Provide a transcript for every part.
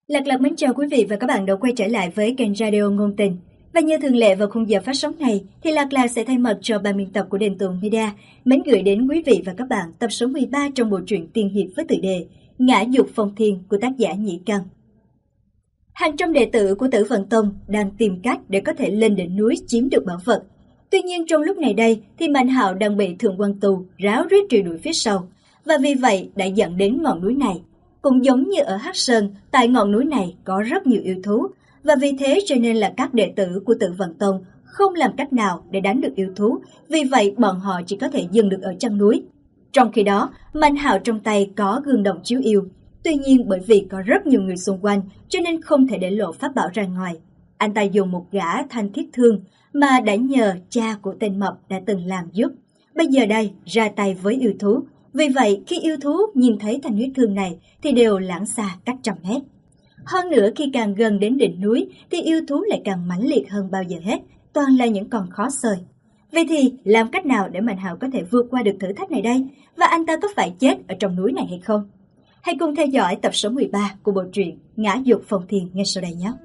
Lạc Lạc mến chào quý vị và các bạn đã quay trở lại với kênh Radio Ngôn Tình. Và như thường lệ vào khung giờ phát sóng này thì Lạc Lạc sẽ thay mặt cho ban biên tập của Đền Tùng Media mến gửi đến quý vị và các bạn tập số 13 trong bộ truyện tiên hiệp với tựa đề Ngã Dục Phong Thiên của tác giả Nhĩ Căn. Hàng trăm đệ tử của Tử Vận Tông đang tìm cách để có thể lên đỉnh núi chiếm được bảo vật. Tuy nhiên trong lúc này đây thì Mạnh Hạo đang bị Thượng Quan Tu ráo riết truy đuổi phía sau, và vì vậy đã dẫn đến ngọn núi này. Cũng giống như ở Hắc Sơn, tại ngọn núi này có rất nhiều yêu thú, và vì thế cho nên là các đệ tử của Tử Vận Tông không làm cách nào để đánh được yêu thú, vì vậy bọn họ chỉ có thể dừng được ở chân núi. Trong khi đó, Mạnh Hạo trong tay có gương đồng chiếu yêu, tuy nhiên bởi vì có rất nhiều người xung quanh cho nên không thể để lộ pháp bảo ra ngoài. Anh ta dùng một gã thanh thiết thương mà đã nhờ cha của tên Mập đã từng làm giúp, bây giờ đây ra tay với yêu thú. Vì vậy khi yêu thú nhìn thấy thanh huyết thương này thì đều lảng xa cách trăm mét. Hơn nữa khi càng gần đến đỉnh núi thì yêu thú lại càng mãnh liệt hơn bao giờ hết, toàn là những con khó xơi. Vậy thì làm cách nào để Mạnh Hạo có thể vượt qua được thử thách này đây? Và anh ta có phải chết ở trong núi này hay không? Hãy cùng theo dõi tập số 13 của bộ truyện Ngã Dục Phong Thiên ngay sau đây nhé.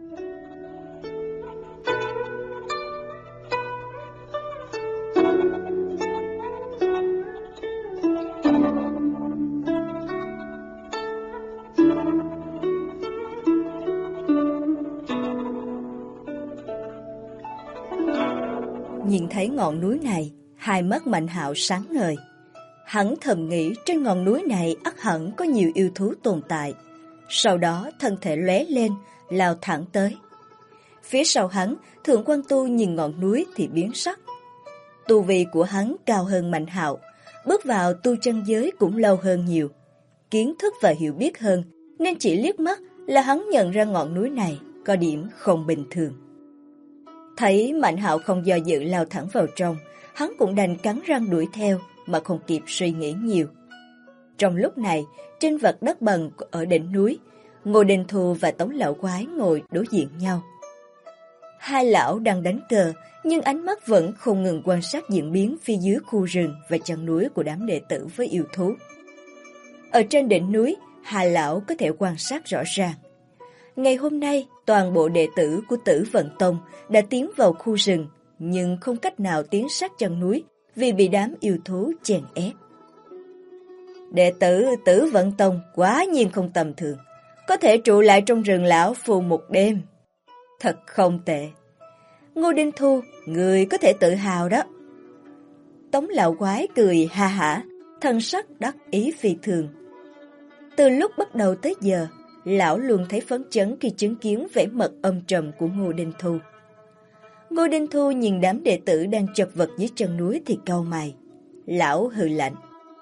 Nhìn thấy ngọn núi này, hai mắt Mạnh Hạo sáng ngời. Hắn thầm nghĩ trên ngọn núi này ắt hẳn có nhiều yêu thú tồn tại. Sau đó thân thể lóe lên, lao thẳng tới. Phía sau hắn, Thượng Quan Tu nhìn ngọn núi thì biến sắc. Tu vi của hắn cao hơn Mạnh Hạo, bước vào tu chân giới cũng lâu hơn nhiều. Kiến thức và hiểu biết hơn, nên chỉ liếc mắt là hắn nhận ra ngọn núi này có điểm không bình thường. Thấy Mạnh Hạo không do dự lao thẳng vào trong, hắn cũng đành cắn răng đuổi theo mà không kịp suy nghĩ nhiều. Trong lúc này, trên vật đất bằng ở đỉnh núi, Ngô Đình Thu và Tống Lão Quái ngồi đối diện nhau. Hai lão đang đánh cờ, nhưng ánh mắt vẫn không ngừng quan sát diễn biến phía dưới khu rừng và chân núi của đám đệ tử với yêu thú. Ở trên đỉnh núi, hai lão có thể quan sát rõ ràng. Ngày hôm nay, toàn bộ đệ tử của Tử Vận Tông đã tiến vào khu rừng, nhưng không cách nào tiến sát chân núi vì bị đám yêu thú chèn ép. Đệ tử Tử Vận Tông quá nhiên không tầm thường, có thể trụ lại trong rừng lão phù một đêm. Thật không tệ. Ngô Đinh Thu, người có thể tự hào đó. Tống Lão Quái cười ha hả, thân sắc đắc ý phi thường. Từ lúc bắt đầu tới giờ, lão luôn thấy phấn chấn khi chứng kiến vẻ mặt âm trầm của Ngô Đinh Thu. Ngô Đinh Thu nhìn đám đệ tử đang chật vật dưới chân núi thì cau mày. Lão hừ lạnh.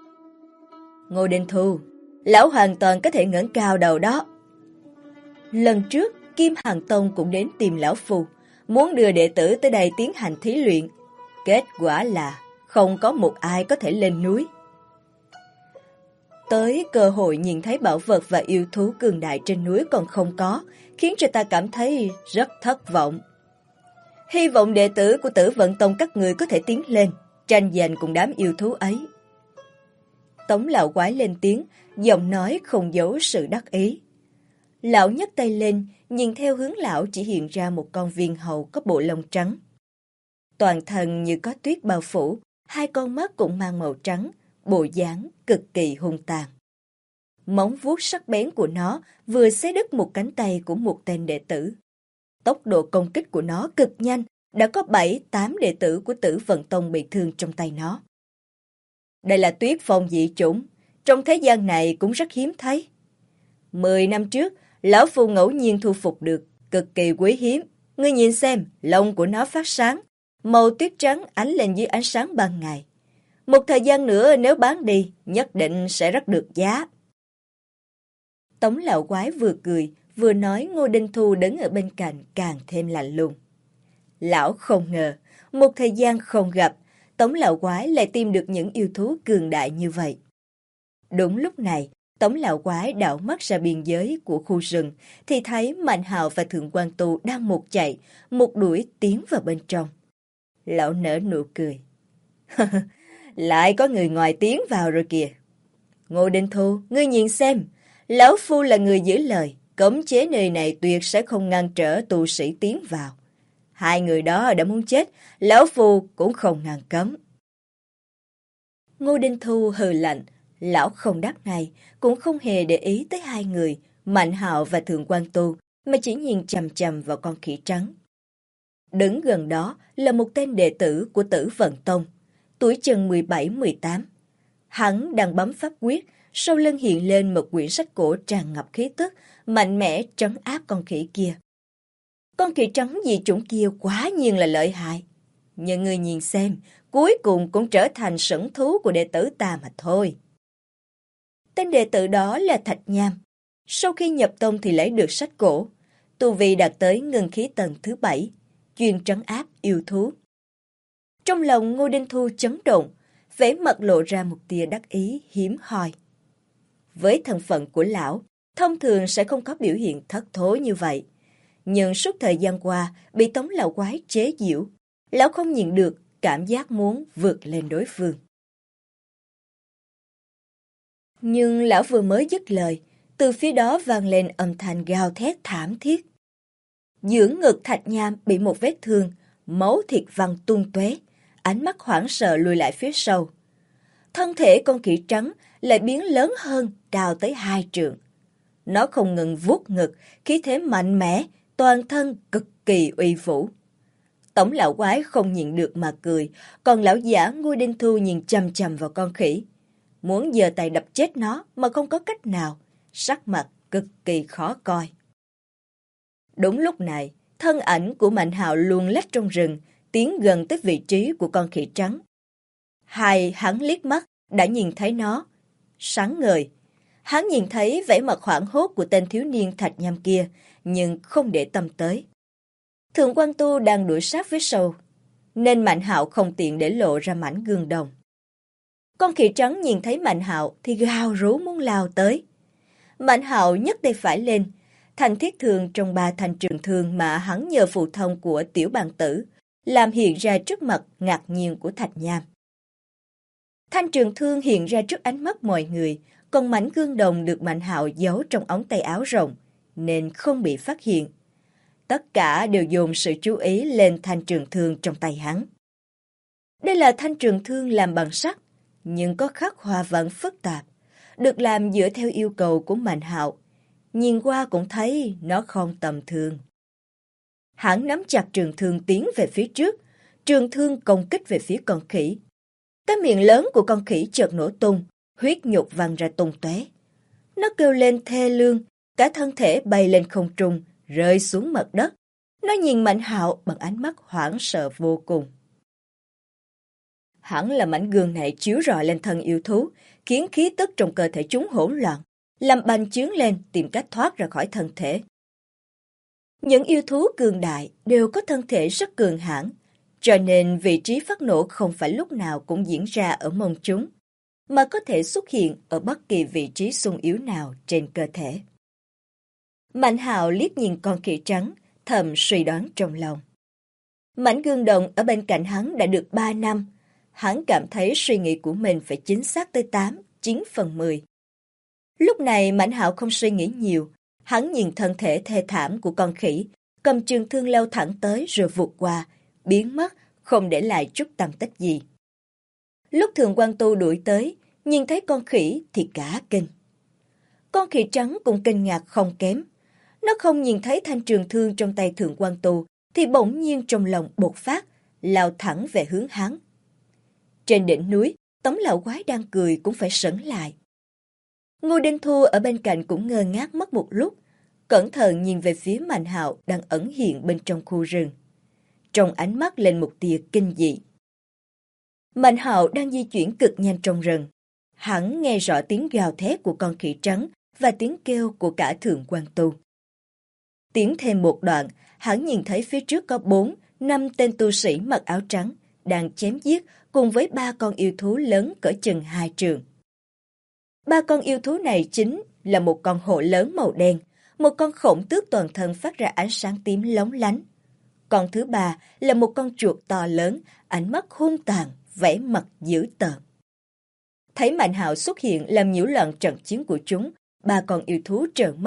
Ngô Đinh Thu, lão hoàn toàn có thể ngẩng cao đầu đó. Lần trước, Kim Hàn Tông cũng đến tìm lão phù, muốn đưa đệ tử tới đây tiến hành thí luyện. Kết quả là không có một ai có thể lên núi. Tới cơ hội nhìn thấy bảo vật và yêu thú cường đại trên núi còn không có, khiến cho ta cảm thấy rất thất vọng. Hy vọng đệ tử của Tử Vận Tông các người có thể tiến lên, tranh giành cùng đám yêu thú ấy. Tống Lão Quái lên tiếng, giọng nói không giấu sự đắc ý. Lão nhấc tay lên, nhìn theo hướng lão chỉ hiện ra một con viên hầu có bộ lông trắng. Toàn thân như có tuyết bao phủ, hai con mắt cũng mang màu trắng, bộ dáng cực kỳ hung tàn. Móng vuốt sắc bén của nó vừa xé đứt một cánh tay của một tên đệ tử. Tốc độ công kích của nó cực nhanh, đã có 7-8 đệ tử của Tử Vận Tông bị thương trong tay nó. Đây là tuyết phong dị chủng, trong thế gian này cũng rất hiếm thấy. 10 năm trước, lão phu ngẫu nhiên thu phục được, cực kỳ quý hiếm. Ngươi nhìn xem, lông của nó phát sáng, màu tuyết trắng ánh lên dưới ánh sáng ban ngày. Một thời gian nữa nếu bán đi, nhất định sẽ rất được giá. Tống Lão Quái vừa cười, vừa nói. Ngô Đinh Thu đứng ở bên cạnh càng thêm lạnh lùng. Lão không ngờ, một thời gian không gặp, Tống Lão Quái lại tìm được những yêu thú cường đại như vậy. Đúng lúc này, Tống Lão Quái đảo mắt ra biên giới của khu rừng, thì thấy Mạnh Hạo và Thượng Quan Tu đang một chạy, một đuổi tiến vào bên trong. Lão nở nụ cười. Lại có người ngoài tiến vào rồi kìa. Ngô Đinh Thu, ngươi nhìn xem, lão phu là người giữ lời, cấm chế nơi này tuyệt sẽ không ngăn trở tu sĩ tiến vào. Hai người đó đã muốn chết, lão phu cũng không ngăn cấm. Ngô Đinh Thu hừ lạnh, lão không đáp ngay, cũng không hề để ý tới hai người, Mạnh Hạo và Thượng Quan Tu, mà chỉ nhìn chằm chằm vào con khỉ trắng. Đứng gần đó là một tên đệ tử của Tử Vận Tông, tuổi chừng 17-18. Hắn đang bấm pháp quyết, sau lưng hiện lên một quyển sách cổ tràn ngập khí tức, mạnh mẽ trấn áp con khỉ kia. Con khỉ trắng dị chủng kia quá nhiên là lợi hại. Nhưng người nhìn xem, cuối cùng cũng trở thành sủng thú của đệ tử ta mà thôi. Tên đệ tử đó là Thạch Nham. Sau khi nhập tông thì lấy được sách cổ, tu vi đạt tới ngưng khí tầng thứ 7, chuyên trấn áp yêu thú. Trong lòng Ngô Đinh Thu chấn động, vẻ mặt lộ ra một tia đắc ý hiếm hoi. Với thân phận của lão, thông thường sẽ không có biểu hiện thất thố như vậy. Nhưng suốt thời gian qua bị Tống lão quái chế giễu, lão không nhịn được cảm giác muốn vượt lên đối phương. Nhưng lão vừa mới dứt lời, từ phía đó vang lên âm thanh gào thét thảm thiết. Giữa ngực Thạch Nham bị một vết thương, máu thịt văng tung tóe, ánh mắt hoảng sợ lùi lại phía sau. Thân thể con khỉ trắng lại biến lớn hơn, cao tới 2 trượng. Nó không ngừng vuốt ngực, khí thế mạnh mẽ, toàn thân cực kỳ uy vũ. Tống lão quái không nhịn được mà cười, còn lão giả Ngô Đinh Thu nhìn chằm chằm vào con khỉ. Muốn giơ tay đập chết nó mà không có cách nào, sắc mặt cực kỳ khó coi. Đúng lúc này, thân ảnh của Mạnh Hạo luồn lách trong rừng, tiến gần tới vị trí của con khỉ trắng. Hắn liếc mắt, đã nhìn thấy nó. Sáng ngời, hắn nhìn thấy vẻ mặt hoảng hốt của tên thiếu niên Thạch Nham kia, nhưng không để tâm tới. Thượng Quan Tu đang đuổi sát phía sau, nên Mạnh Hạo không tiện để lộ ra mảnh gương đồng. Con khỉ trắng nhìn thấy Mạnh Hạo thì gào rú muốn lao tới. Mạnh Hạo nhấc tay phải lên, thanh thiết thương trong 3 thanh trường thương mà hắn nhờ phụ thông của tiểu bàn tử, làm hiện ra trước mặt ngạc nhiên của Thạch Nham. Thanh trường thương hiện ra trước ánh mắt mọi người, còn mảnh gương đồng được Mạnh Hạo giấu trong ống tay áo rộng, nên không bị phát hiện. Tất cả đều dồn sự chú ý lên thanh trường thương trong tay hắn. Đây là thanh trường thương làm bằng sắt, nhưng có khắc hoa văn phức tạp, được làm dựa theo yêu cầu của Mạnh Hạo. Nhìn qua cũng thấy nó không tầm thường. Hắn nắm chặt trường thương tiến về phía trước, trường thương công kích về phía con khỉ. Cái miệng lớn của con khỉ chợt nổ tung, huyết nhục văng ra tung tóe. Nó kêu lên thê lương, cả thân thể bay lên không trung, rơi xuống mặt đất. Nó nhìn Mạnh Hạo bằng ánh mắt hoảng sợ vô cùng. Hẳn là mảnh gương này chiếu rọi lên thân yêu thú, khiến khí tức trong cơ thể chúng hỗn loạn, làm bành trướng lên tìm cách thoát ra khỏi thân thể. Những yêu thú cường đại đều có thân thể rất cường hãn, cho nên vị trí phát nổ không phải lúc nào cũng diễn ra ở mông chúng, mà có thể xuất hiện ở bất kỳ vị trí xung yếu nào trên cơ thể. Mạnh Hạo liếc nhìn con khỉ trắng, thầm suy đoán trong lòng. Mảnh gương đồng ở bên cạnh hắn đã được 3 năm, hắn cảm thấy suy nghĩ của mình phải chính xác tới 8-9/10. Lúc này Mạnh Hạo không suy nghĩ nhiều, hắn nhìn thân thể thê thảm của con khỉ, cầm trường thương lao thẳng tới rồi vụt qua, biến mất, không để lại chút tăm tích gì. Lúc Thượng Quan Tu đuổi tới, nhìn thấy con khỉ thì cả kinh. Con khỉ trắng cũng kinh ngạc không kém. Nó không nhìn thấy thanh trường thương trong tay Thượng Quan Tu thì bỗng nhiên trong lòng bột phát, lao thẳng về hướng hắn. Trên đỉnh núi, Tống lão quái đang cười cũng phải sững lại. Ngô Đinh Thu ở bên cạnh cũng ngơ ngác mất một lúc, cẩn thận nhìn về phía Mạnh Hạo đang ẩn hiện bên trong khu rừng. Trong ánh mắt lên một tia kinh dị. Mạnh Hạo đang di chuyển cực nhanh trong rừng. Hắn nghe rõ tiếng gào thét của con khỉ trắng và tiếng kêu của cả Thượng Quan Tu. Tiến thêm một đoạn, hắn nhìn thấy phía trước có 4-5 tên tu sĩ mặc áo trắng đang chém giết cùng với 3 con yêu thú lớn cỡ chừng 2 trượng. 3 con yêu thú này chính là một con hổ lớn màu đen, một con khổng tước toàn thân phát ra ánh sáng tím lóng lánh. Con thứ 3 là một con chuột to lớn, ánh mắt hung tàn, vẻ mặt dữ tợn. Thấy Mạnh Hạo xuất hiện làm nhiễu loạn trận chiến của chúng, 3 con yêu thú trợn mắt,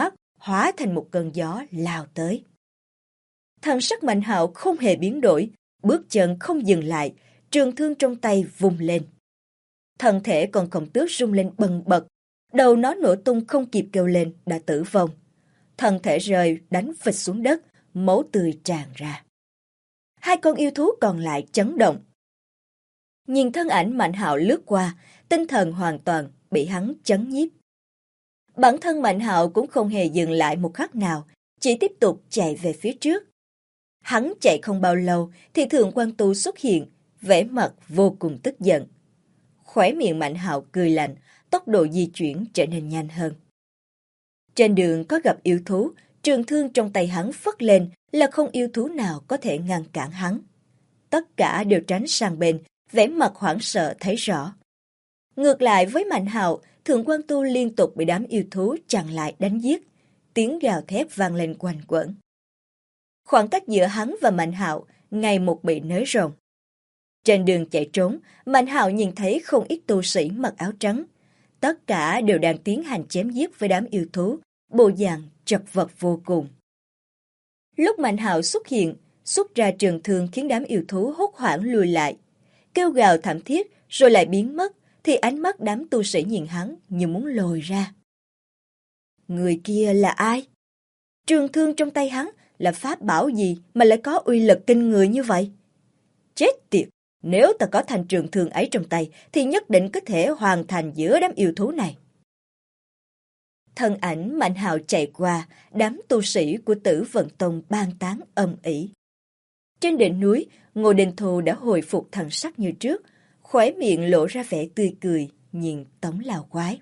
hóa thành một cơn gió lao tới. Thần sắc Mạnh Hạo không hề biến đổi, bước chân không dừng lại, trường thương trong tay vung lên. Thân thể con khổng tước rung lên bần bật, đầu nó nổ tung không kịp kêu lên đã tử vong. Thân thể rơi đánh phịch xuống đất, máu tươi tràn ra. Hai con yêu thú còn lại chấn động. Nhìn thân ảnh Mạnh Hạo lướt qua, tinh thần hoàn toàn bị hắn chấn nhiếp. Bản thân Mạnh Hạo cũng không hề dừng lại một khắc nào, chỉ tiếp tục chạy về phía trước. Hắn chạy không bao lâu thì Thượng Quan Tu xuất hiện, vẻ mặt vô cùng tức giận. Khóe miệng Mạnh Hạo cười lạnh, tốc độ di chuyển trở nên nhanh hơn. Trên đường có gặp yêu thú, trường thương trong tay hắn phất lên là không yêu thú nào có thể ngăn cản hắn. Tất cả đều tránh sang bên, vẻ mặt hoảng sợ thấy rõ. Ngược lại với Mạnh Hạo, Thượng Quan Tu liên tục bị đám yêu thú chặn lại đánh giết, tiếng gào thét vang lên quanh quẩn. Khoảng cách giữa hắn và Mạnh Hạo ngày một bị nới rộng. Trên đường chạy trốn, Mạnh Hạo nhìn thấy không ít tu sĩ mặc áo trắng. Tất cả đều đang tiến hành chém giết với đám yêu thú, bộ dạng chật vật vô cùng. Lúc Mạnh Hạo xuất hiện, xuất ra trường thương khiến đám yêu thú hốt hoảng lùi lại. Kêu gào thảm thiết rồi lại biến mất, thì ánh mắt đám tu sĩ nhìn hắn như muốn lồi ra. Người kia là ai? Trường thương trong tay hắn là pháp bảo gì mà lại có uy lực kinh người như vậy? Chết tiệt! Nếu ta có thanh trường thương ấy trong tay thì nhất định có thể hoàn thành giữa đám yêu thú này. Thân ảnh Mạnh Hạo chạy qua, đám tu sĩ của Tử Vận Tông ban tán âm ỉ. Trên đỉnh núi, Ngô Đình Thù đã hồi phục thần sắc như trước, khóe miệng lộ ra vẻ tươi cười, nhìn Tống Lão Quái.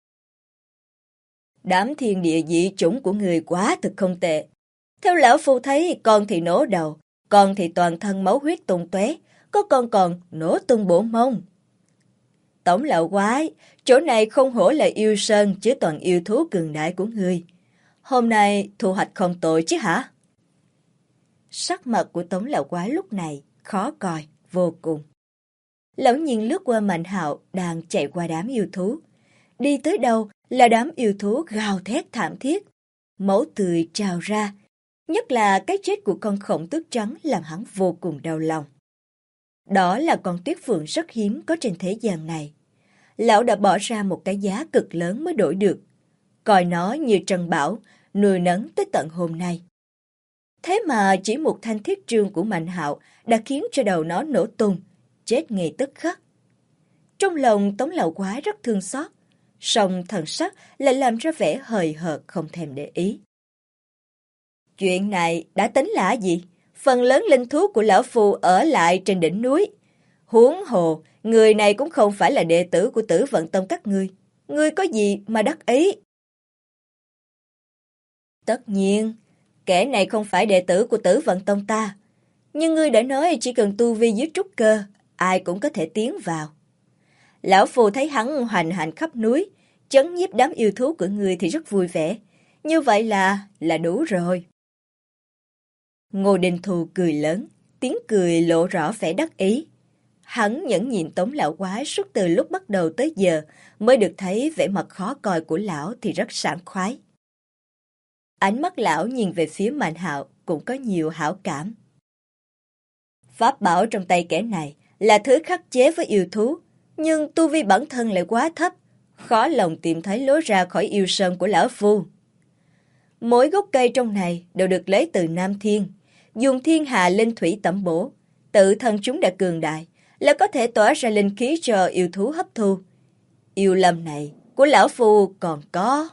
Đám thiên địa dị chủng của người quá thực không tệ. Theo lão phu thấy, con thì nổ đầu, con thì toàn thân máu huyết tung tóe, có con còn nổ tung bổ mông. Tống Lão Quái, chỗ này không hổ là yêu sơn chứ toàn yêu thú cường đại của ngươi. Hôm nay thu hoạch không tội chứ hả? Sắc mặt của Tống Lão Quái lúc này khó coi vô cùng. Lão nhìn lướt qua Mạnh Hạo đang chạy qua đám yêu thú. Đi tới đâu là đám yêu thú gào thét thảm thiết. Máu tươi trào ra. Nhất là cái chết của con khổng tước trắng làm hắn vô cùng đau lòng. Đó là con tuyết phượng rất hiếm có trên thế gian này. Lão đã bỏ ra một cái giá cực lớn mới đổi được. Coi nó như trân bảo, nuôi nấng tới tận hôm nay. Thế mà chỉ một thanh thiết trương của Mạnh Hạo đã khiến cho đầu nó nổ tung, chết ngay tức khắc. Trong lòng Tống Lão Quái rất thương xót, song thần sắc lại làm ra vẻ hời hợt không thèm để ý. Chuyện này đã tính là gì? Phần lớn linh thú của lão phu ở lại trên đỉnh núi. Huống hồ, người này cũng không phải là đệ tử của Tử Vận Tông các ngươi. Ngươi có gì mà đắc ý? Tất nhiên, kẻ này không phải đệ tử của Tử Vận Tông ta. Nhưng ngươi đã nói chỉ cần tu vi dưới trúc cơ, ai cũng có thể tiến vào. Lão phu thấy hắn hoành hành khắp núi, chấn nhiếp đám yêu thú của ngươi thì rất vui vẻ. Như vậy là đủ rồi. Ngô Đình Thù cười lớn, tiếng cười lộ rõ vẻ đắc ý. Hắn nhẫn nhịn Tống Lão Quái suốt từ lúc bắt đầu tới giờ, mới được thấy vẻ mặt khó coi của lão thì rất sảng khoái. Ánh mắt lão nhìn về phía Mạnh Hạo cũng có nhiều hảo cảm. Pháp bảo trong tay kẻ này là thứ khắc chế với yêu thú, nhưng tu vi bản thân lại quá thấp, khó lòng tìm thấy lối ra khỏi yêu sơn của lão phu. Mỗi gốc cây trong này đều được lấy từ Nam Thiên, dùng thiên hà linh thủy tẩm bổ, tự thân chúng đã cường đại, là có thể tỏa ra linh khí cho yêu thú hấp thu. Yêu lâm này của lão phu còn có.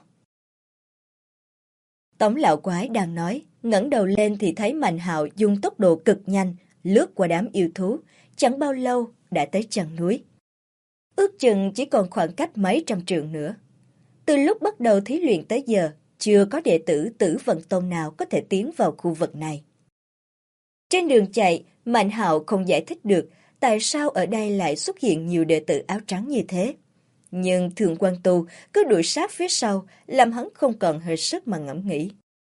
Tống Lão Quái đang nói, ngẩng đầu lên thì thấy Mạnh Hạo dùng tốc độ cực nhanh lướt qua đám yêu thú, chẳng bao lâu đã tới chân núi. Ước chừng chỉ còn khoảng cách mấy trăm trượng nữa. Từ lúc bắt đầu thí luyện tới giờ, chưa có đệ tử Tử Vận Tông nào có thể tiến vào khu vực này. Trên đường chạy, Mạnh Hạo không giải thích được tại sao ở đây lại xuất hiện nhiều đệ tử áo trắng như thế. Nhưng Thượng Quan Tu cứ đuổi sát phía sau, làm hắn không còn hơi sức mà ngẫm nghĩ.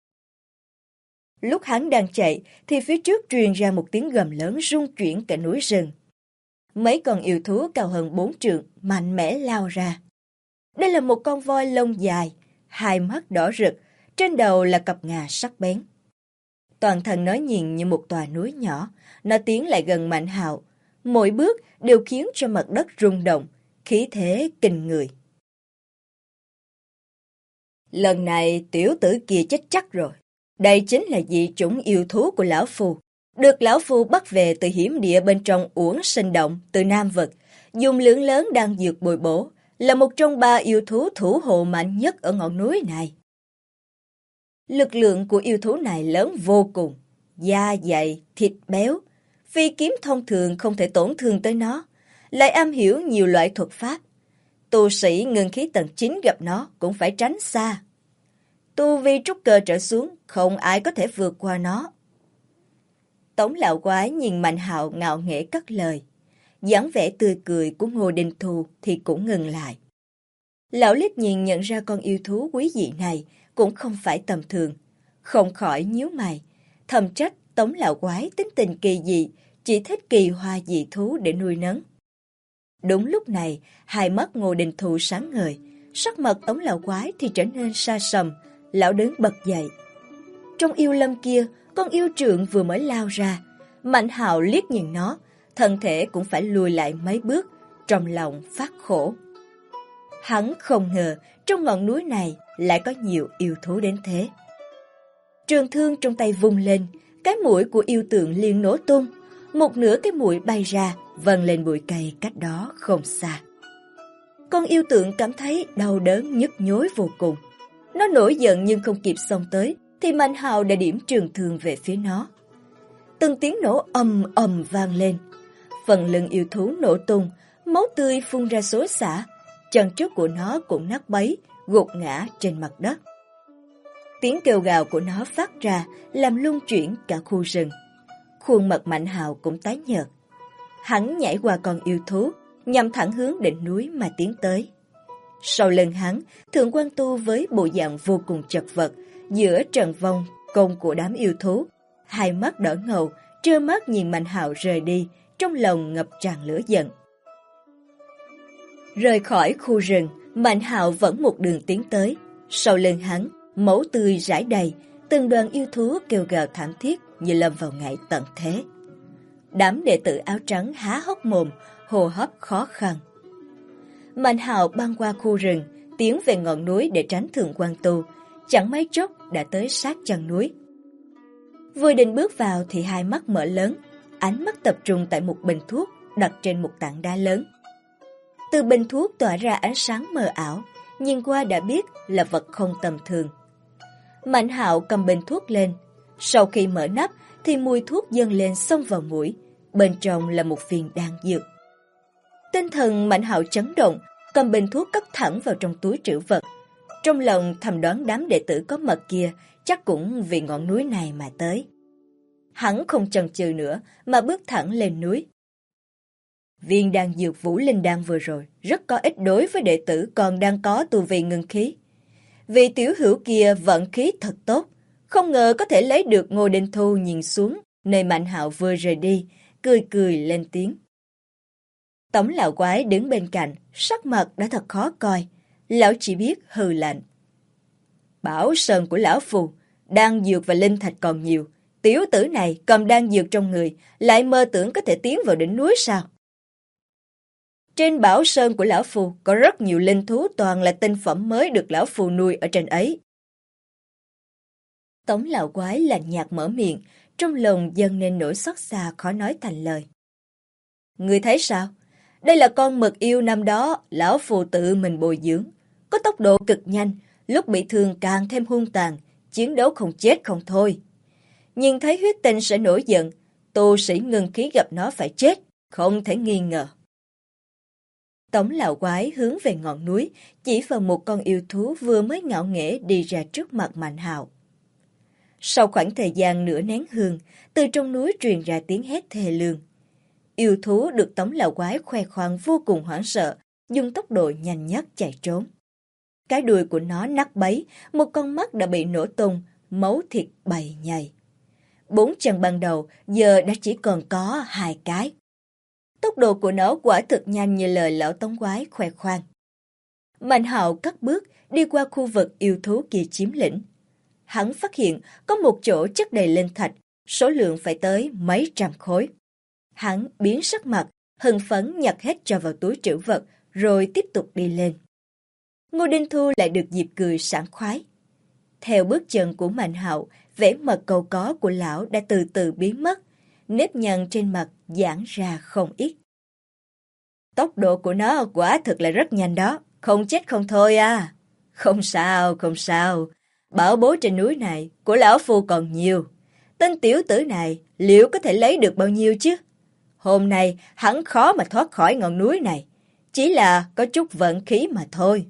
Lúc hắn đang chạy, thì phía trước truyền ra một tiếng gầm lớn rung chuyển cả núi rừng. Mấy con yêu thú cao hơn 4 trượng, mạnh mẽ lao ra. Đây là một con voi lông dài, hai mắt đỏ rực, trên đầu là cặp ngà sắc bén. Toàn thân nó nhìn như một tòa núi nhỏ, nó tiến lại gần Mạnh Hạo, mỗi bước đều khiến cho mặt đất rung động, khí thế kinh người. Lần này tiểu tử kia chết chắc rồi. Đây chính là dị chủng yêu thú của lão phu, được lão phu bắt về từ hiểm địa bên trong Uổng Sinh Động từ Nam Vực, dùng lượng lớn đan dược bồi bổ, là một trong 3 yêu thú thủ hộ mạnh nhất ở ngọn núi này. Lực lượng của yêu thú này lớn vô cùng, da dày, thịt béo, phi kiếm thông thường không thể tổn thương tới nó, lại am hiểu nhiều loại thuật pháp. Tu sĩ ngưng khí tầng 9 gặp nó cũng phải tránh xa. Tu vi trúc cơ trở xuống, không ai có thể vượt qua nó. Tống lão quái nhìn Mạnh Hạo ngạo nghễ cất lời. dáng vẻ tươi cười của Ngô Đình Thù thì cũng ngừng lại. Lão liếc nhìn nhận ra con yêu thú quý dị này cũng không phải tầm thường, không khỏi nhíu mày, thầm trách Tống lão quái tính tình kỳ dị, chỉ thích kỳ hoa dị thú để nuôi nấng. Đúng lúc này, hai mắt Ngô Đình Thù sáng ngời, sắc mặt Tống lão quái thì trở nên sa sầm, lão đứng bật dậy. Trong yêu lâm kia, con yêu trượng vừa mới lao ra, Mạnh Hạo liếc nhìn nó, thân thể cũng phải lùi lại mấy bước, trong lòng phát khổ. Hắn không ngờ trong ngọn núi này lại có nhiều yêu thú đến thế. Trường thương trong tay vung lên, cái mũi của yêu tượng liền nổ tung, một nửa cái mũi bay ra, vần lên bụi cây cách đó không xa. Con yêu tượng cảm thấy đau đớn nhức nhối vô cùng. Nó nổi giận nhưng không kịp xông tới, thì Mạnh Hạo đã điểm trường thương về phía nó. Từng tiếng nổ ầm ầm vang lên, phần lưng yêu thú nổ tung, máu tươi phun ra xối xả, chân trước của nó cũng nát bấy, gục ngã trên mặt đất. Tiếng kêu gào của nó phát ra, làm lung chuyển cả khu rừng. Khuôn mặt Mạnh Hạo cũng tái nhợt. Hắn nhảy qua con yêu thú, nhằm thẳng hướng đỉnh núi mà tiến tới. Sau lưng hắn, Thượng Quan Tu với bộ dạng vô cùng chật vật, giữa trận vong công của đám yêu thú, hai mắt đỏ ngầu, trơ mắt nhìn Mạnh Hạo rời đi, trong lòng ngập tràn lửa giận. Rời khỏi khu rừng, Mạnh Hạo vẫn một đường tiến tới. Sau lưng hắn, máu tươi rải đầy, từng đoàn yêu thú kêu gào thảm thiết như lâm vào ngày tận thế. Đám đệ tử áo trắng há hốc mồm, hô hấp khó khăn. Mạnh Hạo băng qua khu rừng, tiến về ngọn núi để tránh Thượng Quan Tu, chẳng mấy chốc đã tới sát chân núi. Vừa định bước vào thì hai mắt mở lớn, ánh mắt tập trung tại một bình thuốc đặt trên một tảng đá lớn. Từ bình thuốc tỏa ra ánh sáng mờ ảo, nhìn qua đã biết là vật không tầm thường. Mạnh Hạo cầm bình thuốc lên, sau khi mở nắp thì mùi thuốc dâng lên xông vào mũi, bên trong là một viên đan dược. Tinh thần Mạnh Hạo chấn động, cầm bình thuốc cất thẳng vào trong túi trữ vật. Trong lòng thầm đoán đám đệ tử có mật kia chắc cũng vì ngọn núi này mà tới. Hắn không chần chừ nữa mà bước thẳng lên núi. Viên đan dược Vũ Linh Đan vừa rồi rất có ích đối với đệ tử còn đang có tu vi ngưng khí. Vị tiểu hữu kia vận khí thật tốt, không ngờ có thể lấy được. Ngô Đình Thu nhìn xuống nơi Mạnh Hạo vừa rời đi, cười cười lên tiếng. Tống lão quái đứng bên cạnh, sắc mặt đã thật khó coi, lão chỉ biết hừ lạnh. Bảo sơn của lão phù, đan dược và linh thạch còn nhiều, tiểu tử này cầm đan dược trong người, lại mơ tưởng có thể tiến vào đỉnh núi sao? Trên bảo sơn của lão phù có rất nhiều linh thú toàn là tinh phẩm mới được lão phù nuôi ở trên ấy. Tống lão quái lạnh nhạt mở miệng, trong lòng dâng lên nỗi xót xa khó nói thành lời. Ngươi thấy sao? Đây là con mực yêu năm đó lão phù tự mình bồi dưỡng, có tốc độ cực nhanh, lúc bị thương càng thêm hung tàn, chiến đấu không chết không thôi. Nhìn thấy huyết tinh sẽ nổi giận, tu sĩ ngưng khí gặp nó phải chết, không thể nghi ngờ. Tống lão quái hướng về ngọn núi, chỉ vào một con yêu thú vừa mới ngạo nghễ đi ra trước mặt Mạnh Hạo. Sau khoảng thời gian nửa nén hương, từ trong núi truyền ra tiếng hét thê lương. Yêu thú được Tống lão quái khoe khoang vô cùng hoảng sợ, dùng tốc độ nhanh nhất chạy trốn. Cái đuôi của nó nát bấy, một con mắt đã bị nổ tung, máu thịt bầy nhầy. 4 chân ban đầu giờ đã chỉ còn có 2 cái. Tốc độ của nó quả thực nhanh như lời lão Tống quái khoe khoang. Mạnh Hạo cất bước đi qua khu vực yêu thú kia chiếm lĩnh. hắn phát hiện có một chỗ chất đầy linh thạch, số lượng phải tới mấy trăm khối. Hắn biến sắc mặt, hưng phấn nhặt hết cho vào túi trữ vật, rồi tiếp tục đi lên. Ngô Đinh Thu lại được dịp cười sảng khoái. Theo bước chân của Mạnh Hạo, vẻ mặt cầu có của lão đã từ từ biến mất, nếp nhăn trên mặt giãn ra không ít. Tốc độ của nó quả thực là rất nhanh đó, không chết không thôi à. Không sao, không sao, bảo bối trên núi này của lão phu còn nhiều. Tên tiểu tử này liệu có thể lấy được bao nhiêu chứ? Hôm nay hắn khó mà thoát khỏi ngọn núi này, chỉ là có chút vận khí mà thôi.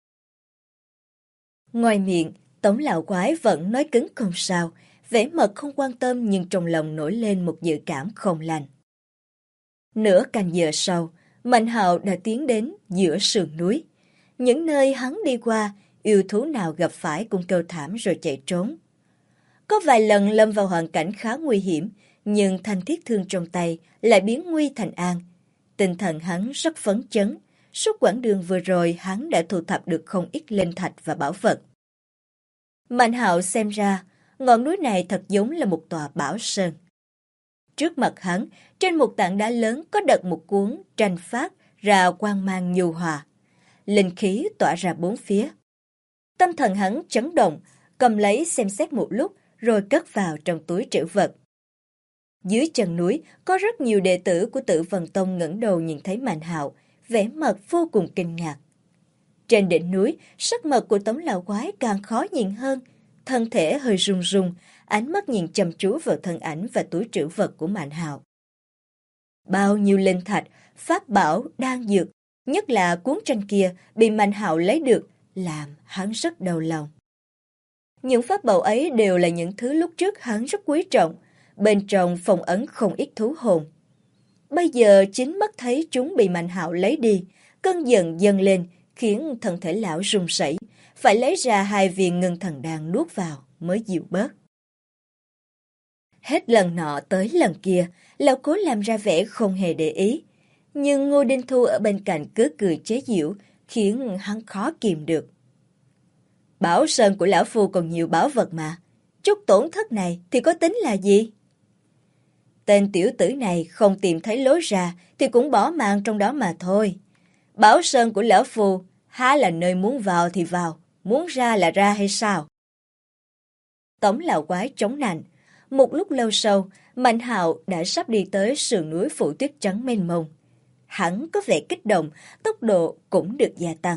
Ngoài miệng, Tống lão quái vẫn nói cứng không sao, vẻ mặt không quan tâm nhưng trong lòng nổi lên một dự cảm không lành. Nửa canh giờ sau, Mạnh Hạo đã tiến đến giữa sườn núi. Những nơi hắn đi qua, yêu thú nào gặp phải cũng kêu thảm rồi chạy trốn. Có vài lần lâm vào hoàn cảnh khá nguy hiểm, nhưng thanh thiết thương trong tay lại biến nguy thành an. Tinh thần hắn rất phấn chấn, suốt quãng đường vừa rồi hắn đã thu thập được không ít linh thạch và bảo vật. Mạnh Hạo xem ra, ngọn núi này thật giống là một tòa bảo sơn. Trước mặt hắn, trên một tảng đá lớn có đặt một cuốn tranh phát ra quang mang nhu hòa. Linh khí tỏa ra bốn phía. Tâm thần hắn chấn động, cầm lấy xem xét một lúc rồi cất vào trong túi trữ vật. Dưới chân núi có rất nhiều đệ tử của Tử Vân Tông ngẩng đầu nhìn thấy Mạnh Hạo, vẻ mặt vô cùng kinh ngạc. Trên đỉnh núi, sắc mặt của Tống lão quái càng khó nhìn hơn, thân thể hơi run run, ánh mắt nhìn chăm chú vào thân ảnh và túi trữ vật của Mạnh Hạo. Bao nhiêu linh thạch, pháp bảo, đan dược, nhất là cuốn tranh kia bị Mạnh Hạo lấy được, làm hắn rất đau lòng. Những pháp bảo ấy đều là những thứ lúc trước hắn rất quý trọng, bên trong phong ấn không ít thú hồn. Bây giờ chính mắt thấy chúng bị Mạnh Hạo lấy đi, cơn giận dâng lên, khiến thân thể lão run rẩy, phải lấy ra 2 viên ngân thần đan nuốt vào mới dịu bớt. Hết lần nọ tới lần kia, lão cố làm ra vẻ không hề để ý, nhưng Ngô Đinh Thu ở bên cạnh cứ cười chế giễu, khiến hắn khó kìm được. Bảo sơn của lão phu còn nhiều bảo vật mà, chút tổn thất này thì có tính là gì? Tên tiểu tử này không tìm thấy lối ra thì cũng bỏ mạng trong đó mà thôi. Bảo sơn của lão phu há là nơi muốn vào thì vào, muốn ra là ra hay sao? Tống lão quái chống nạnh. Một lúc lâu sau, Mạnh Hạo đã sắp đi tới sườn núi phủ tuyết trắng mênh mông. Hắn có vẻ kích động, tốc độ cũng được gia tăng.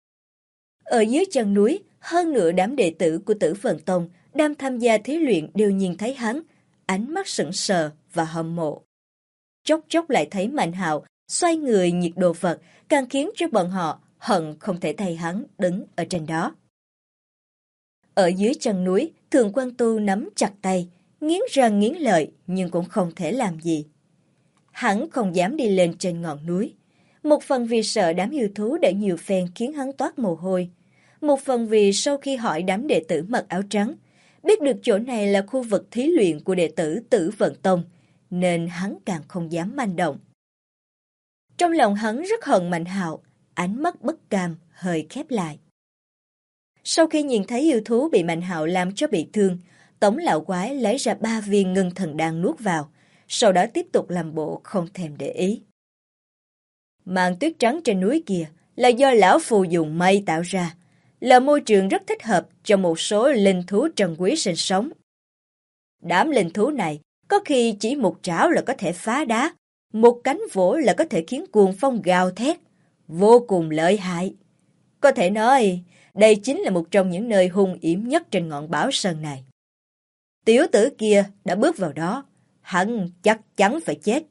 Ở dưới chân núi, hơn nửa đám đệ tử của Tử Vân Tông đang tham gia thí luyện đều nhìn thấy hắn, ánh mắt sững sờ và hâm mộ. Chốc chốc lại thấy Mạnh Hạo xoay người nhặt đồ vật, càng khiến cho bọn họ hận không thể thay hắn đứng ở trên đó. Ở dưới chân núi, Thượng Quan Tu nắm chặt tay, nghiến răng nghiến lợi nhưng cũng không thể làm gì. Hắn không dám đi lên trên ngọn núi. Một phần vì sợ đám yêu thú đã nhiều phen khiến hắn toát mồ hôi. Một phần vì sau khi hỏi đám đệ tử mặc áo trắng, biết được chỗ này là khu vực thí luyện của đệ tử Tử Vận Tông, nên hắn càng không dám manh động. Trong lòng hắn rất hận Mạnh Hạo, ánh mắt bất cam hơi khép lại. Sau khi nhìn thấy yêu thú bị Mạnh Hạo làm cho bị thương, Tống lão quái lấy ra 3 viên ngân thần đan nuốt vào, sau đó tiếp tục làm bộ không thèm để ý. Màn tuyết trắng trên núi kia là do lão phù dùng mây tạo ra, là môi trường rất thích hợp cho một số linh thú trân quý sinh sống. Đám linh thú này có khi chỉ một trảo là có thể phá đá, một cánh vỗ là có thể khiến cuồng phong gào thét, vô cùng lợi hại. Có thể nói, đây chính là một trong những nơi hung hiểm nhất trên ngọn bảo sơn này. Tiểu tử kia đã bước vào đó, hắn chắc chắn phải chết.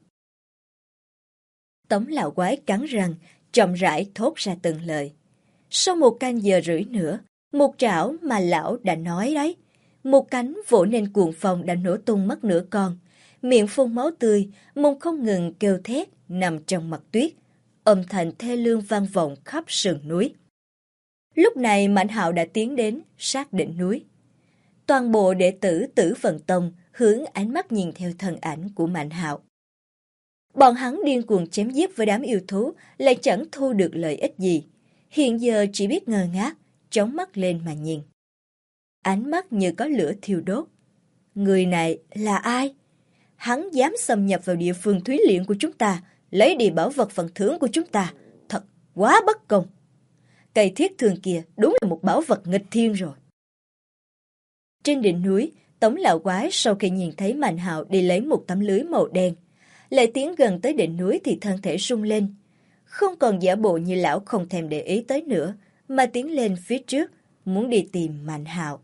Tống lão quái cắn răng, chậm rãi thốt ra từng lời. Sau 1 canh giờ rưỡi nữa, một trảo mà lão đã nói đấy, một cánh vỗ nên cuồng phong đã nổ tung mất nửa con, miệng phun máu tươi, mông không ngừng kêu thét nằm trong mặt tuyết, âm thanh thê lương vang vọng khắp sườn núi. Lúc này Mạnh Hạo đã tiến đến sát đỉnh núi. Toàn bộ đệ tử Tử Vận Tông hướng ánh mắt nhìn theo thân ảnh của Mạnh Hạo. Bọn hắn điên cuồng chém giết với đám yêu thú lại chẳng thu được lợi ích gì. Hiện giờ chỉ biết ngơ ngác, chống mắt lên mà nhìn. ánh mắt như có lửa thiêu đốt. Người này là ai? Hắn dám xâm nhập vào địa phương thúy luyện của chúng ta, lấy đi bảo vật phần thưởng của chúng ta. Thật quá bất công. Cây thiết thường kia đúng là một bảo vật nghịch thiên rồi. Trên đỉnh núi, Tống lão quái sau khi nhìn thấy Mạnh Hạo đi lấy một tấm lưới màu đen, lại tiến gần tới đỉnh núi thì thân thể rung lên. Không còn giả bộ như lão không thèm để ý tới nữa, mà tiến lên phía trước, muốn đi tìm Mạnh Hạo.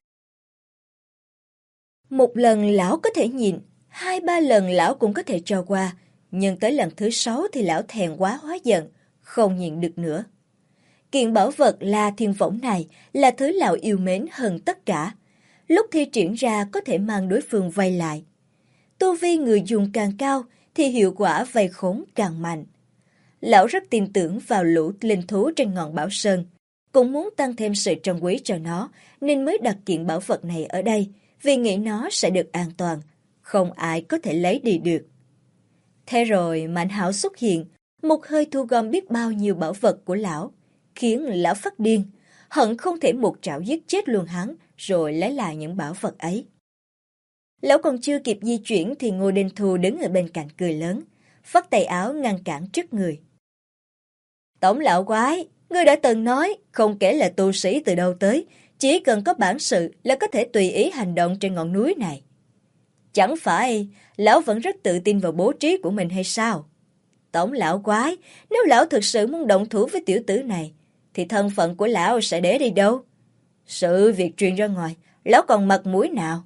Một lần lão có thể nhìn, 2-3 lần lão cũng có thể cho qua, nhưng tới lần thứ 6 thì lão thèm quá hóa giận, không nhịn được nữa. Kiện bảo vật La Thiên Võng này là thứ lão yêu mến hơn tất cả. Lúc thi triển ra có thể mang đối phương vây lại. Tu vi người dùng càng cao thì hiệu quả vây khốn càng mạnh. Lão rất tin tưởng vào lũ linh thú trên ngọn Bảo Sơn, cũng muốn tăng thêm sự trân quý cho nó, nên mới đặt kiện bảo vật này ở đây, vì nghĩ nó sẽ được an toàn, không ai có thể lấy đi được. Thế rồi Mạnh Hạo xuất hiện, một hơi thu gom biết bao nhiêu bảo vật của lão, khiến lão phát điên, hận không thể một trảo giết chết luôn hắn, rồi lấy lại những bảo vật ấy. Lão còn chưa kịp di chuyển thì Ngô Đinh Thu đứng ở bên cạnh cười lớn, phất tay áo ngăn cản trước người. Tống lão quái, ngươi đã từng nói, không kể là tu sĩ từ đâu tới, chỉ cần có bản sự là có thể tùy ý hành động trên ngọn núi này. Chẳng phải lão vẫn rất tự tin vào bố trí của mình hay sao? Tống lão quái, nếu lão thực sự muốn động thủ với tiểu tử này, thì thân phận của lão sẽ để đi đâu? Sự việc truyền ra ngoài, lão còn mặt mũi nào?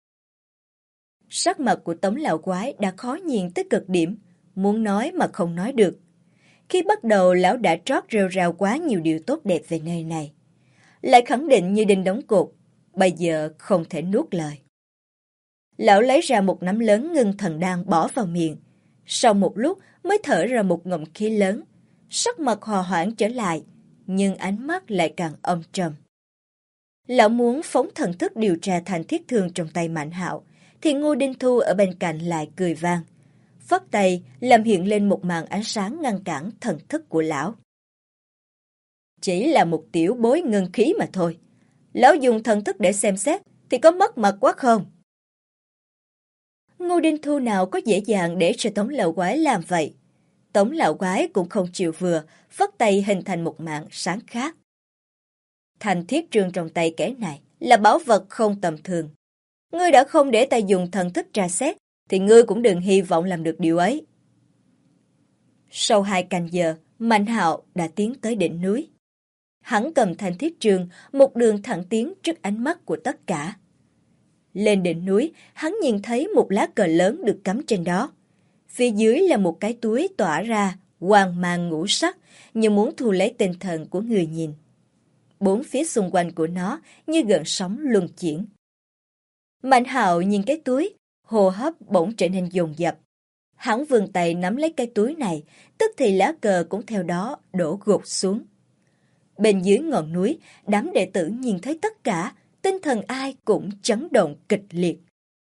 Sắc mặt của Tống lão quái đã khó nhìn tới cực điểm, muốn nói mà không nói được. Khi bắt đầu lão đã trót rêu rao quá nhiều điều tốt đẹp về nơi này. Lại khẳng định như đinh đóng cột, bây giờ không thể nuốt lời. Lão lấy ra một nắm lớn ngưng thần đan bỏ vào miệng. Sau một lúc mới thở ra một ngụm khí lớn, sắc mặt hòa hoãn trở lại, nhưng ánh mắt lại càng âm trầm. Lão muốn phóng thần thức điều tra thành thiết thương trong tay Mạnh Hạo, thì Ngô Đinh Thu ở bên cạnh lại cười vang, phất tay làm hiện lên một màn ánh sáng ngăn cản thần thức của lão. Chỉ là một tiểu bối ngưng khí mà thôi. Lão dùng thần thức để xem xét thì có mất mặt quá không? Ngô Đinh Thu nào có dễ dàng để cho Tống lão quái làm vậy. Tống lão quái cũng không chịu vừa, phất tay hình thành một màn sáng khác. Thành thiết trương trong tay kẻ này là bảo vật không tầm thường. Ngươi đã không để ta dùng thần thức tra xét, thì ngươi cũng đừng hy vọng làm được điều ấy. Sau 2 canh giờ, Mạnh Hạo đã tiến tới đỉnh núi. Hắn cầm thanh thiết trường, một đường thẳng tiến trước ánh mắt của tất cả. Lên đỉnh núi, hắn nhìn thấy một lá cờ lớn được cắm trên đó. Phía dưới là một cái túi tỏa ra, quang mang ngũ sắc, như muốn thu lấy tinh thần của người nhìn. 4 phía xung quanh của nó như gợn sóng luân chuyển. Mạnh Hạo nhìn cái túi, hô hấp bỗng trở nên dồn dập. Hắn vươn tay nắm lấy cái túi này, tức thì lá cờ cũng theo đó đổ gục xuống. Bên dưới ngọn núi, đám đệ tử nhìn thấy tất cả, tinh thần ai cũng chấn động kịch liệt.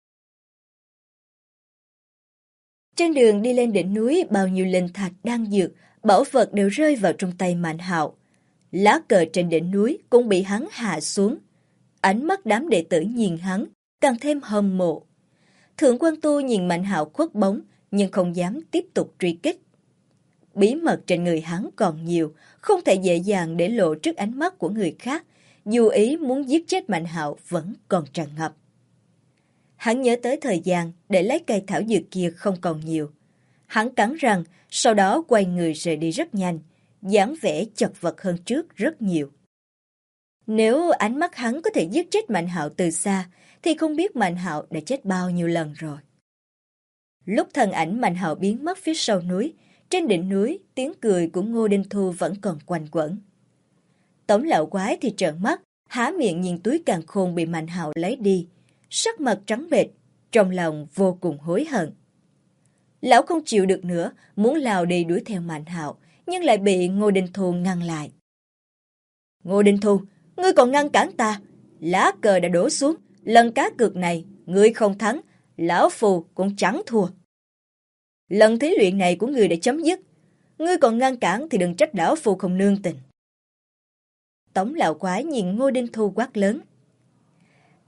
Trên đường đi lên đỉnh núi, bao nhiêu linh thạch đan dược, bảo vật đều rơi vào trong tay Mạnh Hạo. Lá cờ trên đỉnh núi cũng bị hắn hạ xuống. Ánh mắt đám đệ tử nhìn hắn, càng thêm hâm mộ. Thượng quan Tu nhìn Mạnh Hạo khuất bóng, nhưng không dám tiếp tục truy kích. Bí mật trên người hắn còn nhiều, không thể dễ dàng để lộ trước ánh mắt của người khác, dù ý muốn giết chết Mạnh Hạo vẫn còn tràn ngập. Hắn nhớ tới thời gian để lấy cây thảo dược kia không còn nhiều. Hắn cắn răng, sau đó quay người rời đi rất nhanh, dáng vẻ chật vật hơn trước rất nhiều. Nếu ánh mắt hắn có thể giết chết Mạnh Hạo từ xa, thì không biết Mạnh Hạo đã chết bao nhiêu lần rồi. Lúc thân ảnh Mạnh Hạo biến mất phía sau núi, trên đỉnh núi, tiếng cười của Ngô Đinh Thu vẫn còn quanh quẩn. Tống lão quái thì trợn mắt, há miệng nhìn túi càn khôn bị Mạnh Hạo lấy đi, sắc mặt trắng bệch, trong lòng vô cùng hối hận. Lão không chịu được nữa, muốn lao đi đuổi theo Mạnh Hạo, nhưng lại bị Ngô Đinh Thu ngăn lại. Ngô Đinh Thu, ngươi còn ngăn cản ta, lá cờ đã đổ xuống, lần cá cược này, ngươi không thắng, lão phù cũng chẳng thua. Lần thí luyện này của ngươi đã chấm dứt, ngươi còn ngăn cản thì đừng trách lão phù không nương tình. Tống lão quái nhìn Ngô Đinh Thu quát lớn.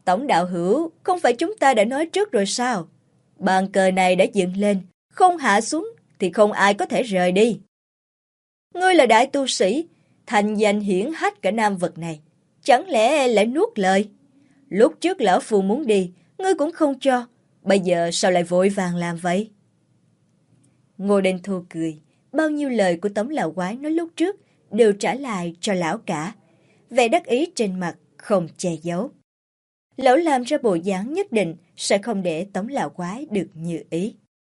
Tổng đạo hữu, không phải chúng ta đã nói trước rồi sao? Bàn cờ này đã dựng lên, không hạ xuống thì không ai có thể rời đi. Ngươi là đại tu sĩ, thành danh hiển hách cả Nam Vực này. Chẳng lẽ lại nuốt lời? Lúc trước lão phu muốn đi, ngươi cũng không cho. Bây giờ sao lại vội vàng làm vậy? Ngô Đình Thu cười. Bao nhiêu lời của Tống lão quái nói lúc trước đều trả lại cho lão cả. Vẻ đắc ý trên mặt không che giấu. Lão làm ra bộ dáng nhất định sẽ không để Tống lão quái được như ý.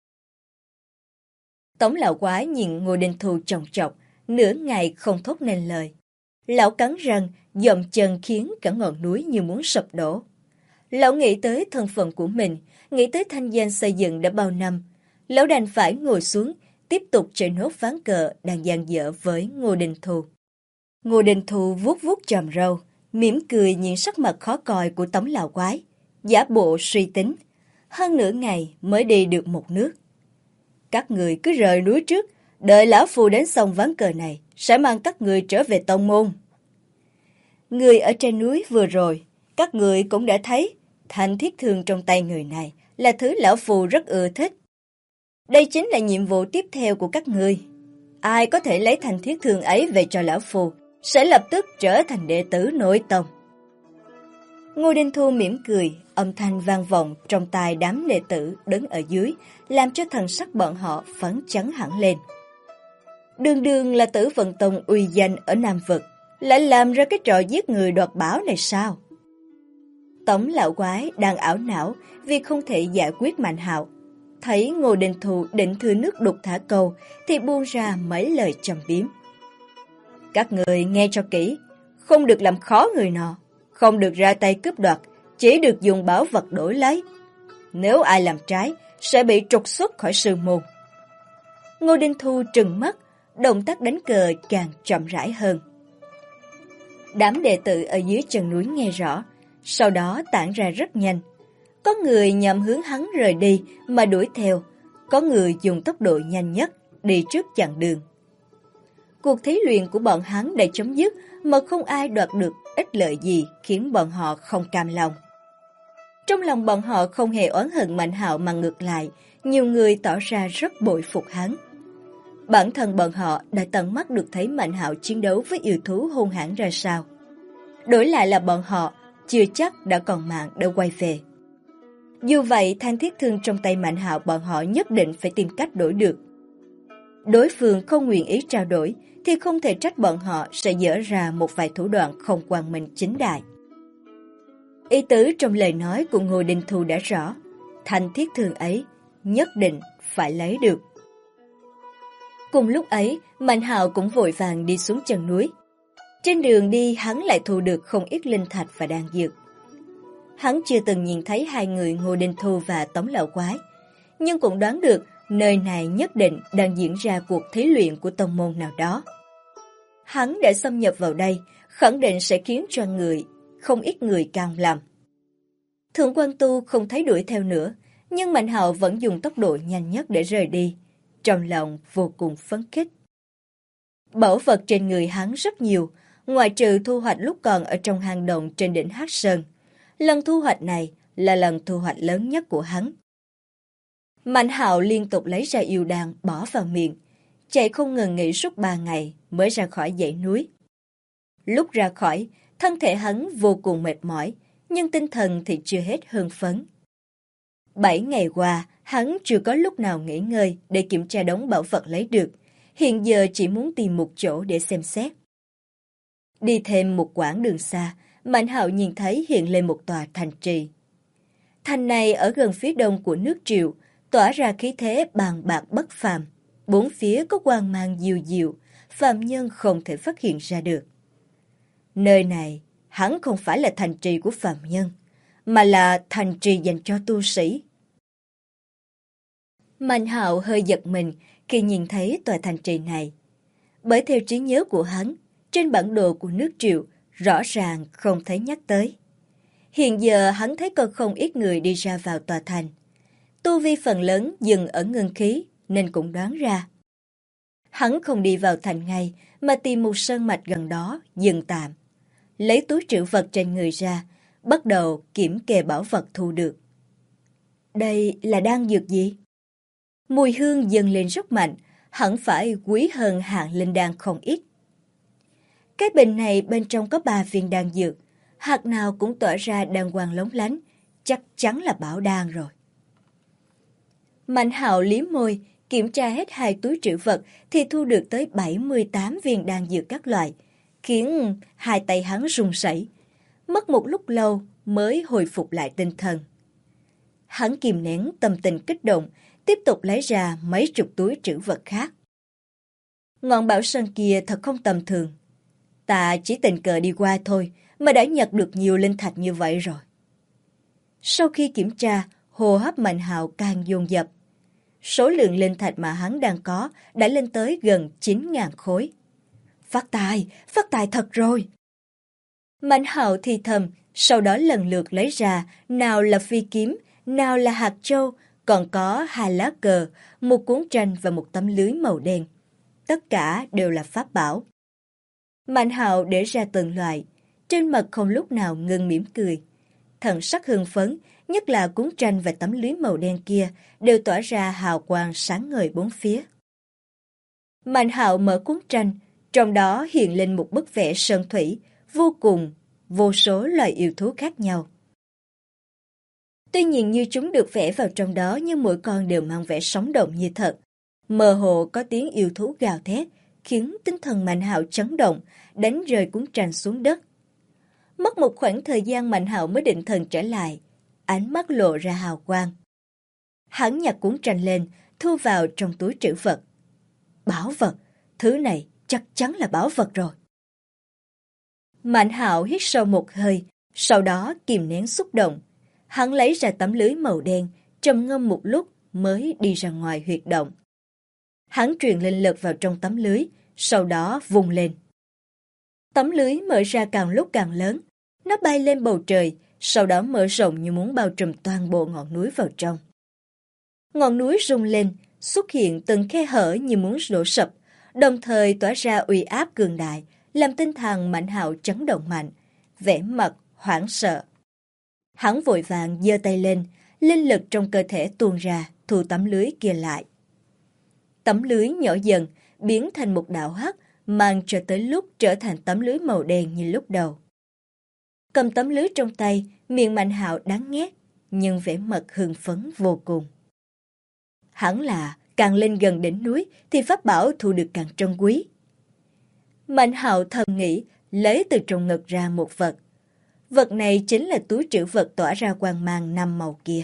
Tống lão quái nhìn Ngô Đình Thu chòng chọc, nửa ngày không thốt nên lời. Lão cắn răng, dậm chân khiến cả ngọn núi như muốn sụp đổ. Lão nghĩ tới thân phận của mình, nghĩ tới thanh danh xây dựng đã bao năm. Lão đành phải ngồi xuống, tiếp tục chơi nốt ván cờ đang dang dở với Ngô Đình Thu. Ngô Đình Thu vuốt vuốt chòm râu, mỉm cười nhìn sắc mặt khó coi của Tống lão quái, giả bộ suy tính. Hơn nửa ngày mới đi được một nước. Các người cứ rời núi trước, đợi lão phu đến xong ván cờ này, sẽ mang các người trở về tông môn. Người ở trên núi vừa rồi, các người cũng đã thấy, thanh thiết thương trong tay người này là thứ lão phu rất ưa thích. Đây chính là nhiệm vụ tiếp theo của các người. Ai có thể lấy thanh thiết thương ấy về cho lão phu, sẽ lập tức trở thành đệ tử nội tông. Ngô Đình Thu mỉm cười, âm thanh vang vọng trong tai đám đệ tử đứng ở dưới, làm cho thần sắc bọn họ phấn chấn hẳn lên. Đường đường là Tử Vận Tông uy danh ở Nam Vực, lại làm ra cái trò giết người đoạt bảo này sao? Tống lão quái đang ảo não vì không thể giải quyết Mạnh Hạo. Thấy Ngô Đình Thu định thừa nước đục thả câu thì buông ra mấy lời trầm biếm. Các người nghe cho kỹ, không được làm khó người nọ, không được ra tay cướp đoạt, chỉ được dùng bảo vật đổi lấy. Nếu ai làm trái, sẽ bị trục xuất khỏi sư môn. Ngô Đình Thu trừng mắt, động tác đánh cờ càng chậm rãi hơn. Đám đệ tử ở dưới chân núi nghe rõ, sau đó tản ra rất nhanh. Có người nhằm hướng hắn rời đi mà đuổi theo, có người dùng tốc độ nhanh nhất đi trước chặn đường. Cuộc thí luyện của bọn hắn đã chấm dứt mà không ai đoạt được ích lợi gì khiến bọn họ không cam lòng. Trong lòng bọn họ không hề oán hận Mạnh Hạo mà ngược lại, nhiều người tỏ ra rất bội phục hắn. Bản thân bọn họ đã tận mắt được thấy Mạnh Hạo chiến đấu với yêu thú hung hãn ra sao. Đổi lại là bọn họ chưa chắc đã còn mạng để quay về. Dù vậy, thanh thiết thương trong tay Mạnh Hạo bọn họ nhất định phải tìm cách đổi được. Đối phương không nguyện ý trao đổi thì không thể trách bọn họ sẽ dở ra một vài thủ đoạn không quang minh chính đại. Ý tứ trong lời nói của Ngô Đình Thu đã rõ, thanh thiết thương ấy nhất định phải lấy được. Cùng lúc ấy, Mạnh Hạo cũng vội vàng đi xuống chân núi. Trên đường đi hắn lại thu được không ít linh thạch và đan dược. Hắn chưa từng nhìn thấy hai người Ngô Đình Thu và Tống lão quái, nhưng cũng đoán được nơi này nhất định đang diễn ra cuộc thí luyện của tông môn nào đó. Hắn đã xâm nhập vào đây, khẳng định sẽ khiến cho không ít người cam lòng. Thượng Quan Tu không thấy đuổi theo nữa, nhưng Mạnh Hạo vẫn dùng tốc độ nhanh nhất để rời đi, trong lòng vô cùng phấn khích. Bảo vật trên người hắn rất nhiều, ngoại trừ thu hoạch lúc còn ở trong hang động trên đỉnh Hắc Sơn. Lần thu hoạch này là lần thu hoạch lớn nhất của hắn. Mạnh Hạo liên tục lấy ra yêu đan bỏ vào miệng, chạy không ngừng nghỉ suốt 3 ngày mới ra khỏi dãy núi. Lúc ra khỏi, thân thể hắn vô cùng mệt mỏi, nhưng tinh thần thì chưa hết hưng phấn. 7 ngày qua, hắn chưa có lúc nào nghỉ ngơi để kiểm tra đống bảo vật lấy được, hiện giờ chỉ muốn tìm một chỗ để xem xét. Đi thêm một quãng đường xa, Mạnh Hạo nhìn thấy hiện lên một tòa thành trì. Thành này ở gần phía đông của nước Triệu, tỏa ra khí thế bàn bạc bất phàm. Bốn phía có quang mang dịu dịu, phàm nhân không thể phát hiện ra được. Nơi này, hắn không phải là thành trì của phàm nhân, mà là thành trì dành cho tu sĩ. Mạnh Hạo hơi giật mình khi nhìn thấy tòa thành trì này. Bởi theo trí nhớ của hắn, trên bản đồ của nước Triệu rõ ràng không thấy nhắc tới. Hiện giờ hắn thấy có không ít người đi ra vào tòa thành. Tu vi phần lớn dừng ở ngưng khí nên cũng đoán ra. Hắn không đi vào thành ngay mà tìm một sơn mạch gần đó dừng tạm. Lấy túi trữ vật trên người ra, bắt đầu kiểm kê bảo vật thu được. Đây là đan dược gì? Mùi hương dâng lên rất mạnh, hẳn phải quý hơn hạng linh đan không ít. Cái bình này bên trong có 3 viên đan dược, hạt nào cũng tỏa ra đan quang lóng lánh, chắc chắn là bảo đan rồi. Mạnh Hạo liếm môi, kiểm tra hết 2 túi trữ vật thì thu được tới 78 viên đan dược các loại, khiến hai tay hắn run rẩy. Mất một lúc lâu mới hồi phục lại tinh thần. Hắn kìm nén tâm tình kích động, tiếp tục lấy ra mấy chục túi trữ vật khác. Ngọn bảo sơn kia thật không tầm thường. Ta chỉ tình cờ đi qua thôi mà đã nhặt được nhiều linh thạch như vậy rồi. Sau khi kiểm tra, hô hấp Mạnh Hạo càng dồn dập. Số lượng linh thạch mà hắn đang có đã lên tới gần 9.000 khối. Phát tài thật rồi. Mạnh Hạo thì thầm, sau đó lần lượt lấy ra nào là phi kiếm, nào là hạt châu, còn có 2 lá cờ, một cuốn tranh và một tấm lưới màu đen. Tất cả đều là pháp bảo. Mạnh Hạo để ra từng loại, trên mặt không lúc nào ngừng mỉm cười. Thần sắc hưng phấn, nhất là cuốn tranh và tấm lưới màu đen kia đều tỏa ra hào quang sáng ngời bốn phía. Mạnh Hạo mở cuốn tranh, trong đó hiện lên một bức vẽ sơn thủy, vô số loài yêu thú khác nhau. Tuy nhiên như chúng được vẽ vào trong đó nhưng mỗi con đều mang vẻ sống động như thật. Mơ hồ có tiếng yêu thú gào thét, khiến tinh thần Mạnh Hạo chấn động, đánh rơi cuốn tranh xuống đất. Mất một khoảng thời gian Mạnh Hạo mới định thần trở lại, ánh mắt lộ ra hào quang. Hắn nhặt cuốn tranh lên, thu vào trong túi trữ vật. Bảo vật, thứ này chắc chắn là bảo vật rồi. Mạnh Hạo hít sâu một hơi, sau đó kìm nén xúc động. Hắn lấy ra tấm lưới màu đen, trầm ngâm một lúc mới đi ra ngoài huyệt động. Hắn truyền linh lực vào trong tấm lưới, sau đó vung lên. Tấm lưới mở ra càng lúc càng lớn, nó bay lên bầu trời, sau đó mở rộng như muốn bao trùm toàn bộ ngọn núi vào trong. Ngọn núi rung lên, xuất hiện từng khe hở như muốn đổ sập, đồng thời tỏa ra uy áp cường đại, làm tinh thần Mạnh Hạo chấn động mạnh, vẻ mặt hoảng sợ. Hắn vội vàng giơ tay lên, linh lực trong cơ thể tuôn ra, thu tấm lưới kia lại. Tấm lưới nhỏ dần, biến thành một đạo hắc, mang cho tới lúc trở thành tấm lưới màu đen như lúc đầu. Cầm tấm lưới trong tay, miệng Mạnh Hạo đắng nghét, nhưng vẻ mặt hưng phấn vô cùng. Hẳn là càng lên gần đỉnh núi thì pháp bảo thu được càng trân quý. Mạnh Hạo thầm nghĩ, lấy từ trong ngực ra một vật. Vật này chính là túi trữ vật tỏa ra quang mang 5 màu kia.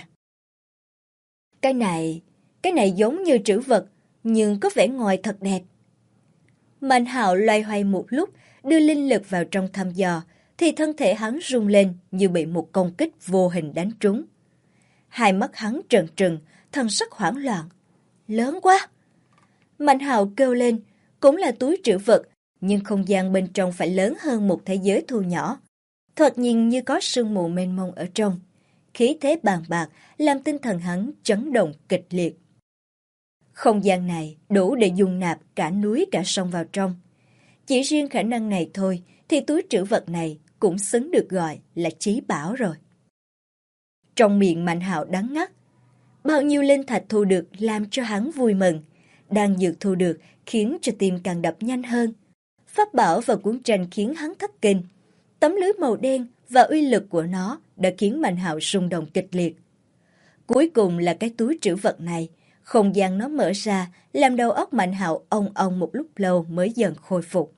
Cái này giống như trữ vật, nhưng có vẻ ngoài thật đẹp. Mạnh Hạo loay hoay một lúc, đưa linh lực vào trong thăm dò, thì thân thể hắn rung lên như bị một công kích vô hình đánh trúng. Hai mắt hắn trợn trừng, thần sắc hoảng loạn. Lớn quá! Mạnh Hạo kêu lên, cũng là túi trữ vật, nhưng không gian bên trong phải lớn hơn một thế giới thu nhỏ. Thoạt nhìn như có sương mù mênh mông ở trong. Khí thế bàn bạc làm tinh thần hắn chấn động kịch liệt. Không gian này đủ để dung nạp cả núi cả sông vào trong. Chỉ riêng khả năng này thôi thì túi trữ vật này cũng xứng được gọi là chí bảo rồi. Trong miệng Mạnh Hạo đắng ngắt. Bao nhiêu linh thạch thu được làm cho hắn vui mừng. Đan dược thu được khiến cho tim càng đập nhanh hơn. Pháp bảo và cuốn tranh khiến hắn thất kinh. Tấm lưới màu đen và uy lực của nó đã khiến Mạnh Hạo rung động kịch liệt. Cuối cùng là cái túi trữ vật này. Không gian nó mở ra, làm đầu óc Mạnh Hạo ong ong một lúc lâu mới dần khôi phục.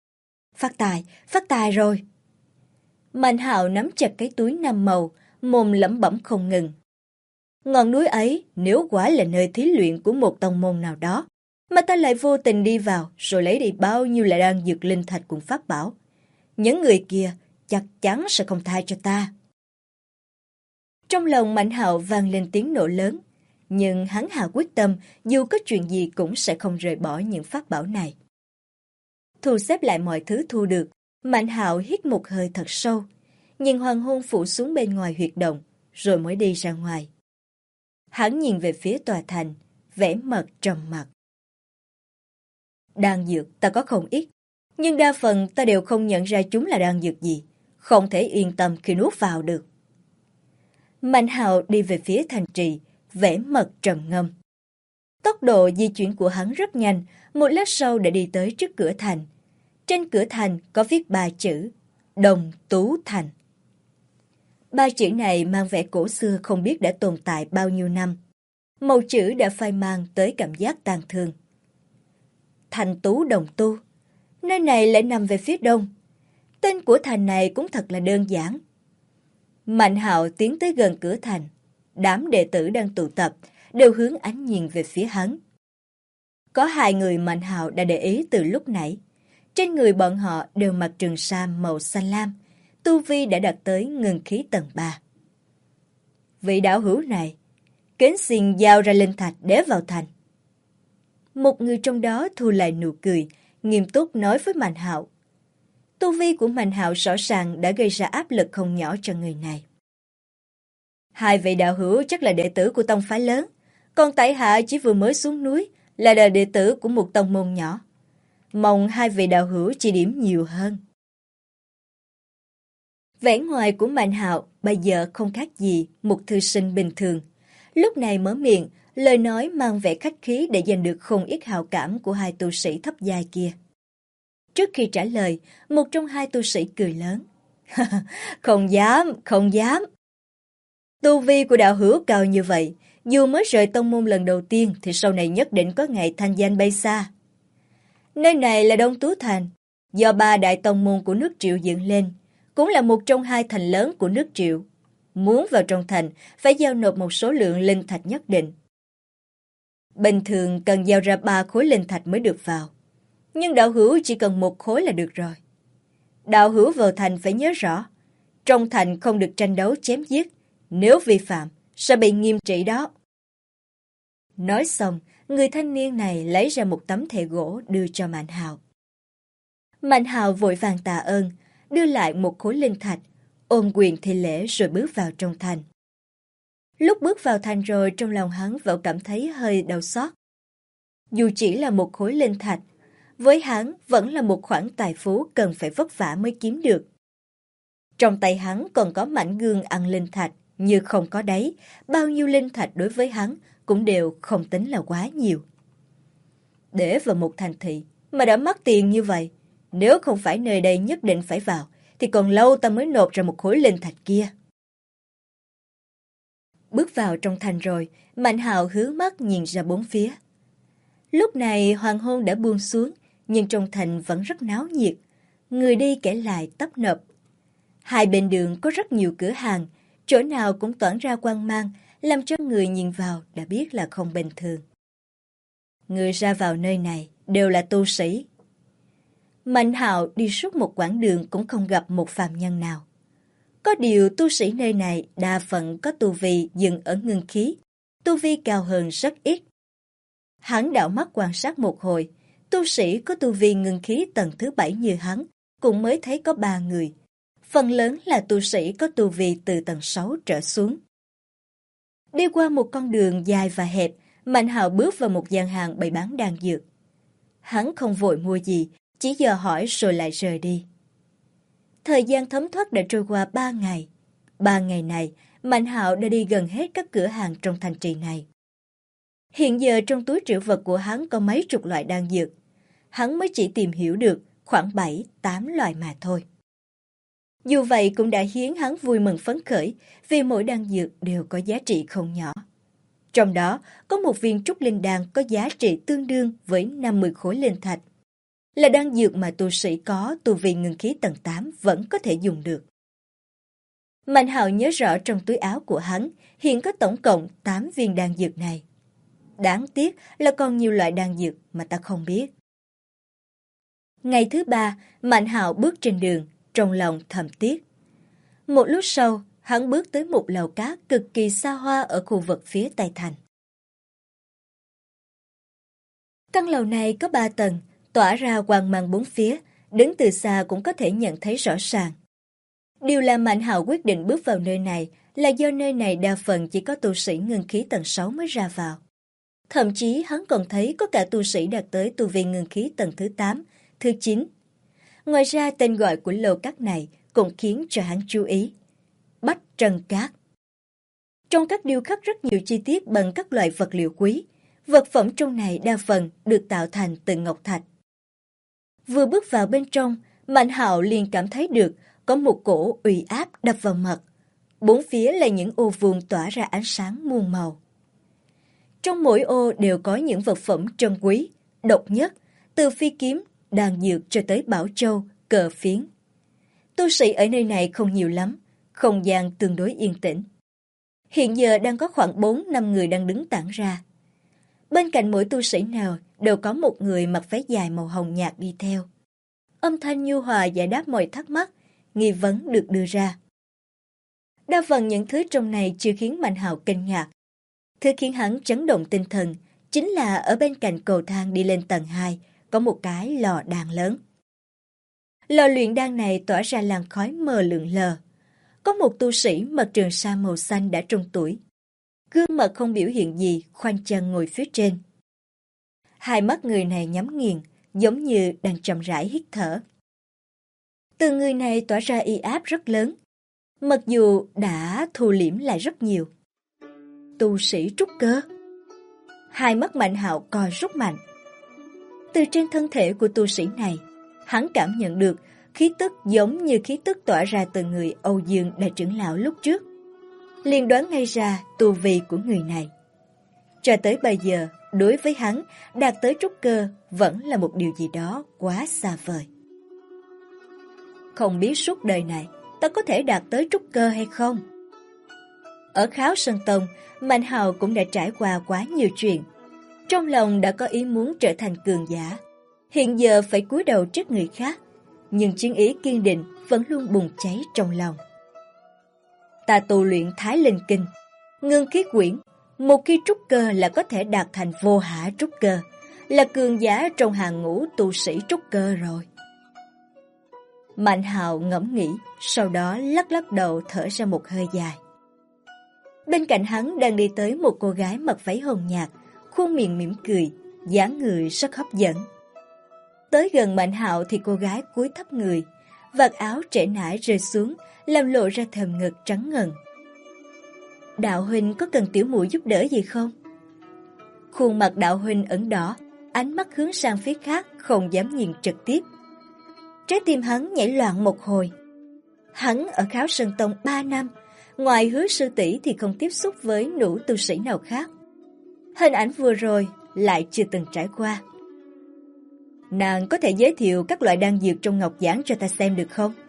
Phát tài rồi! Mạnh Hạo nắm chặt cái túi 5 màu, mồm lẩm bẩm không ngừng. Ngọn núi ấy nếu quả là nơi thí luyện của một tông môn nào đó, mà ta lại vô tình đi vào rồi lấy đi bao nhiêu là đan dược linh thạch cùng pháp bảo. Những người kia chắc chắn sẽ không tha cho ta. Trong lòng Mạnh Hạo vang lên tiếng nổ lớn, nhưng hắn hạ quyết tâm dù có chuyện gì cũng sẽ không rời bỏ những pháp bảo này. Thu xếp lại mọi thứ thu được, Mạnh Hạo hít một hơi thật sâu, nhìn hoàng hôn phủ xuống bên ngoài huyệt động, rồi mới đi ra ngoài. Hắn nhìn về phía tòa thành, vẻ mặt trầm mặc. Đan dược ta có không ít, nhưng đa phần ta đều không nhận ra chúng là đan dược gì, không thể yên tâm khi nuốt vào được. Mạnh Hạo đi về phía thành trì, vẻ mặt trầm ngâm. Tốc độ di chuyển của hắn rất nhanh, một lát sau đã đi tới trước cửa thành. Trên cửa thành có viết 3 chữ: Đồng Tú Thành. 3 chữ này mang vẻ cổ xưa không biết đã tồn tại bao nhiêu năm. Màu chữ đã phai mang tới cảm giác tang thương. Thành Tú Đồng Tu, nơi này lại nằm về phía đông. Tên của thành này cũng thật là đơn giản. Mạnh Hạo tiến tới gần cửa thành. Đám đệ tử đang tụ tập đều hướng ánh nhìn về phía hắn. Có 2 người Mạnh Hạo đã để ý từ lúc nãy. Trên người bọn họ đều mặc trường sam màu xanh lam, tu vi đã đạt tới ngưng khí tầng 3. Vị đạo hữu này, kính xin giao ra linh thạch để vào thành. Một người trong đó thu lại nụ cười, nghiêm túc nói với Mạnh Hạo. Tu vi của Mạnh Hạo rõ ràng đã gây ra áp lực không nhỏ cho người này. 2 vị đạo hữu chắc là đệ tử của tông phái lớn, còn tại hạ chỉ vừa mới xuống núi, là đệ tử của một tông môn nhỏ. Mong 2 vị đạo hữu chỉ điểm nhiều hơn. Vẻ ngoài của Mạnh Hạo bây giờ không khác gì một thư sinh bình thường. Lúc này mở miệng, lời nói mang vẻ khách khí để giành được không ít hào cảm của 2 tu sĩ thấp giai kia. Trước khi trả lời, một trong 2 tu sĩ cười lớn. Không dám, không dám. Tu vi của đạo hữu cao như vậy, dù mới rời tông môn lần đầu tiên thì sau này nhất định có ngày thanh danh bay xa. Nơi này là Đông Tú Thành, do 3 đại tông môn của nước Triệu dựng lên, cũng là một trong 2 thành lớn của nước Triệu. Muốn vào trong thành, phải giao nộp một số lượng linh thạch nhất định. Bình thường cần giao ra 3 khối linh thạch mới được vào, nhưng đạo hữu chỉ cần 1 khối là được rồi. Đạo hữu vào thành phải nhớ rõ, trong thành không được tranh đấu chém giết, nếu vi phạm sẽ bị nghiêm trị đó. Nói xong, người thanh niên này lấy ra một tấm thẻ gỗ đưa cho Mạnh Hạo. Mạnh Hạo vội vàng tạ ơn, đưa lại 1 khối linh thạch, ôm quyền thi lễ rồi bước vào trong thành. Lúc bước vào thành rồi, trong lòng hắn vẫn cảm thấy hơi đau xót. Dù chỉ là 1 khối linh thạch, với hắn vẫn là một khoản tài phú cần phải vất vả mới kiếm được. Trong tay hắn còn có mảnh gương ăn linh thạch, như không có đáy, bao nhiêu linh thạch đối với hắn cũng đều không tính là quá nhiều. Để vào một thành thị mà đã mất tiền như vậy, nếu không phải nơi đây nhất định phải vào, thì còn lâu ta mới nộp ra 1 khối linh thạch kia. Bước vào trong thành rồi, Mạnh Hạo hướng mắt nhìn ra bốn phía. Lúc này hoàng hôn đã buông xuống, nhưng trong thành vẫn rất náo nhiệt, người đi kẻ lại tấp nập. 2 bên đường có rất nhiều cửa hàng, chỗ nào cũng tỏa ra quang mang, làm cho người nhìn vào đã biết là không bình thường. Người ra vào nơi này đều là tu sĩ. Mạnh Hạo đi suốt một quãng đường cũng không gặp một phàm nhân nào. Có điều tu sĩ nơi này đa phần có tu vi dừng ở ngưng khí, tu vi cao hơn rất ít. Hắn đảo mắt quan sát một hồi, tu sĩ có tu vi ngưng khí tầng thứ 7 như hắn cũng mới thấy có 3 người. Phần lớn là tu sĩ có tu vi từ tầng 6 trở xuống. Đi qua một con đường dài và hẹp, Mạnh Hạo bước vào một gian hàng bày bán đan dược. Hắn không vội mua gì, chỉ dò hỏi rồi lại rời đi. Thời gian thấm thoát đã trôi qua 3 ngày. 3 ngày này, Mạnh Hạo đã đi gần hết các cửa hàng trong thành trì này. Hiện giờ trong túi trữ vật của hắn có mấy chục loại đan dược. Hắn mới chỉ tìm hiểu được khoảng 7-8 loại mà thôi. Dù vậy cũng đã khiến hắn vui mừng phấn khởi vì mỗi đan dược đều có giá trị không nhỏ. Trong đó có một viên trúc linh đan có giá trị tương đương với 50 khối linh thạch. Là đan dược mà tu sĩ có tu vi ngưng khí tầng 8 vẫn có thể dùng được. Mạnh Hạo nhớ rõ trong túi áo của hắn hiện có tổng cộng 8 viên đan dược này. Đáng tiếc là còn nhiều loại đan dược mà ta không biết. Ngày thứ 3, Mạnh Hạo bước trên đường, trong lòng thầm tiếc. Một lúc sau, hắn bước tới một lầu cát cực kỳ xa hoa ở khu vực phía Tây Thành. Căn lầu này có 3 tầng, tỏa ra quang mang bốn phía, đứng từ xa cũng có thể nhận thấy rõ ràng. Điều làm Mạnh Hạo quyết định bước vào nơi này là do nơi này đa phần chỉ có tu sĩ ngưng khí tầng 6 mới ra vào. Thậm chí hắn còn thấy có cả tu sĩ đạt tới tu vi ngưng khí tầng thứ 8, thứ 9. Ngoài ra tên gọi của lầu cát này cũng khiến cho hắn chú ý. Bách Trân Cát. Trong các điêu khắc rất nhiều chi tiết bằng các loại vật liệu quý. Vật phẩm trong này đa phần được tạo thành từ ngọc thạch. Vừa bước vào bên trong, Mạnh Hạo liền cảm thấy được có một cổ uy áp đập vào mặt. Bốn phía là những ô vuông tỏa ra ánh sáng muôn màu. Trong mỗi ô đều có những vật phẩm trân quý, độc nhất, từ phi kiếm, đan dược cho tới bảo châu, cờ phiến. Tu sĩ ở nơi này không nhiều lắm, không gian tương đối yên tĩnh. Hiện giờ đang có khoảng 4-5 người đang đứng tản ra. Bên cạnh mỗi tu sĩ nào đều có một người mặc váy dài màu hồng nhạt đi theo. Âm thanh nhu hòa giải đáp mọi thắc mắc, nghi vấn được đưa ra. Đa phần những thứ trong này chưa khiến Mạnh Hạo kinh ngạc. Thứ khiến hắn chấn động tinh thần chính là ở bên cạnh cầu thang đi lên tầng 2 có một cái lò đan lớn. Lò luyện đan này tỏa ra làn khói mờ lượn lờ. Có một tu sĩ mặc trường sa màu xanh đã trung tuổi. Gương mặt không biểu hiện gì, khoanh chân ngồi phía trên. Hai mắt người này nhắm nghiền, giống như đang chậm rãi hít thở. Từ người này tỏa ra uy áp rất lớn, mặc dù đã thu liễm lại rất nhiều. Tu sĩ trúc cơ. Hai mắt Mạnh Hạo co rút mạnh. Từ trên thân thể của tu sĩ này, hắn cảm nhận được khí tức giống như khí tức tỏa ra từ người Âu Dương đại trưởng lão lúc trước. Liền đoán ngay ra tu vi của người này. Cho tới bây giờ, đối với hắn, đạt tới trúc cơ vẫn là một điều gì đó quá xa vời. Không biết suốt đời này ta có thể đạt tới trúc cơ hay không? Ở Kháo Sơn Tông, Mạnh Hạo cũng đã trải qua quá nhiều chuyện. Trong lòng đã có ý muốn trở thành cường giả. Hiện giờ phải cúi đầu trước người khác, nhưng chiến ý kiên định vẫn luôn bùng cháy trong lòng. Ta tu luyện Thái Linh Kinh, ngưng khí quyển, một khi trúc cơ là có thể đạt thành vô hạ trúc cơ, là cường giả trong hàng ngũ tu sĩ trúc cơ rồi. Mạnh Hạo ngẫm nghĩ, sau đó lắc lắc đầu thở ra một hơi dài. Bên cạnh hắn đang đi tới một cô gái mặc váy hồng nhạt, khuôn miệng mỉm cười, dáng người rất hấp dẫn. Tới gần Mạnh Hạo thì cô gái cúi thấp người, vạt áo trễ nải rơi xuống, làm lộ ra thềm ngực trắng ngần. Đạo huynh có cần tiểu muội giúp đỡ gì không? Khuôn mặt đạo huynh ửng đỏ, ánh mắt hướng sang phía khác, không dám nhìn trực tiếp. Trái tim hắn nhảy loạn một hồi. Hắn ở Kháo Sơn Tông 3 năm, ngoài Hứa sư tỷ thì không tiếp xúc với nữ tu sĩ nào khác. Hình ảnh vừa rồi lại chưa từng trải qua. Nàng có thể giới thiệu các loại đan dược trong ngọc giản cho ta xem được không?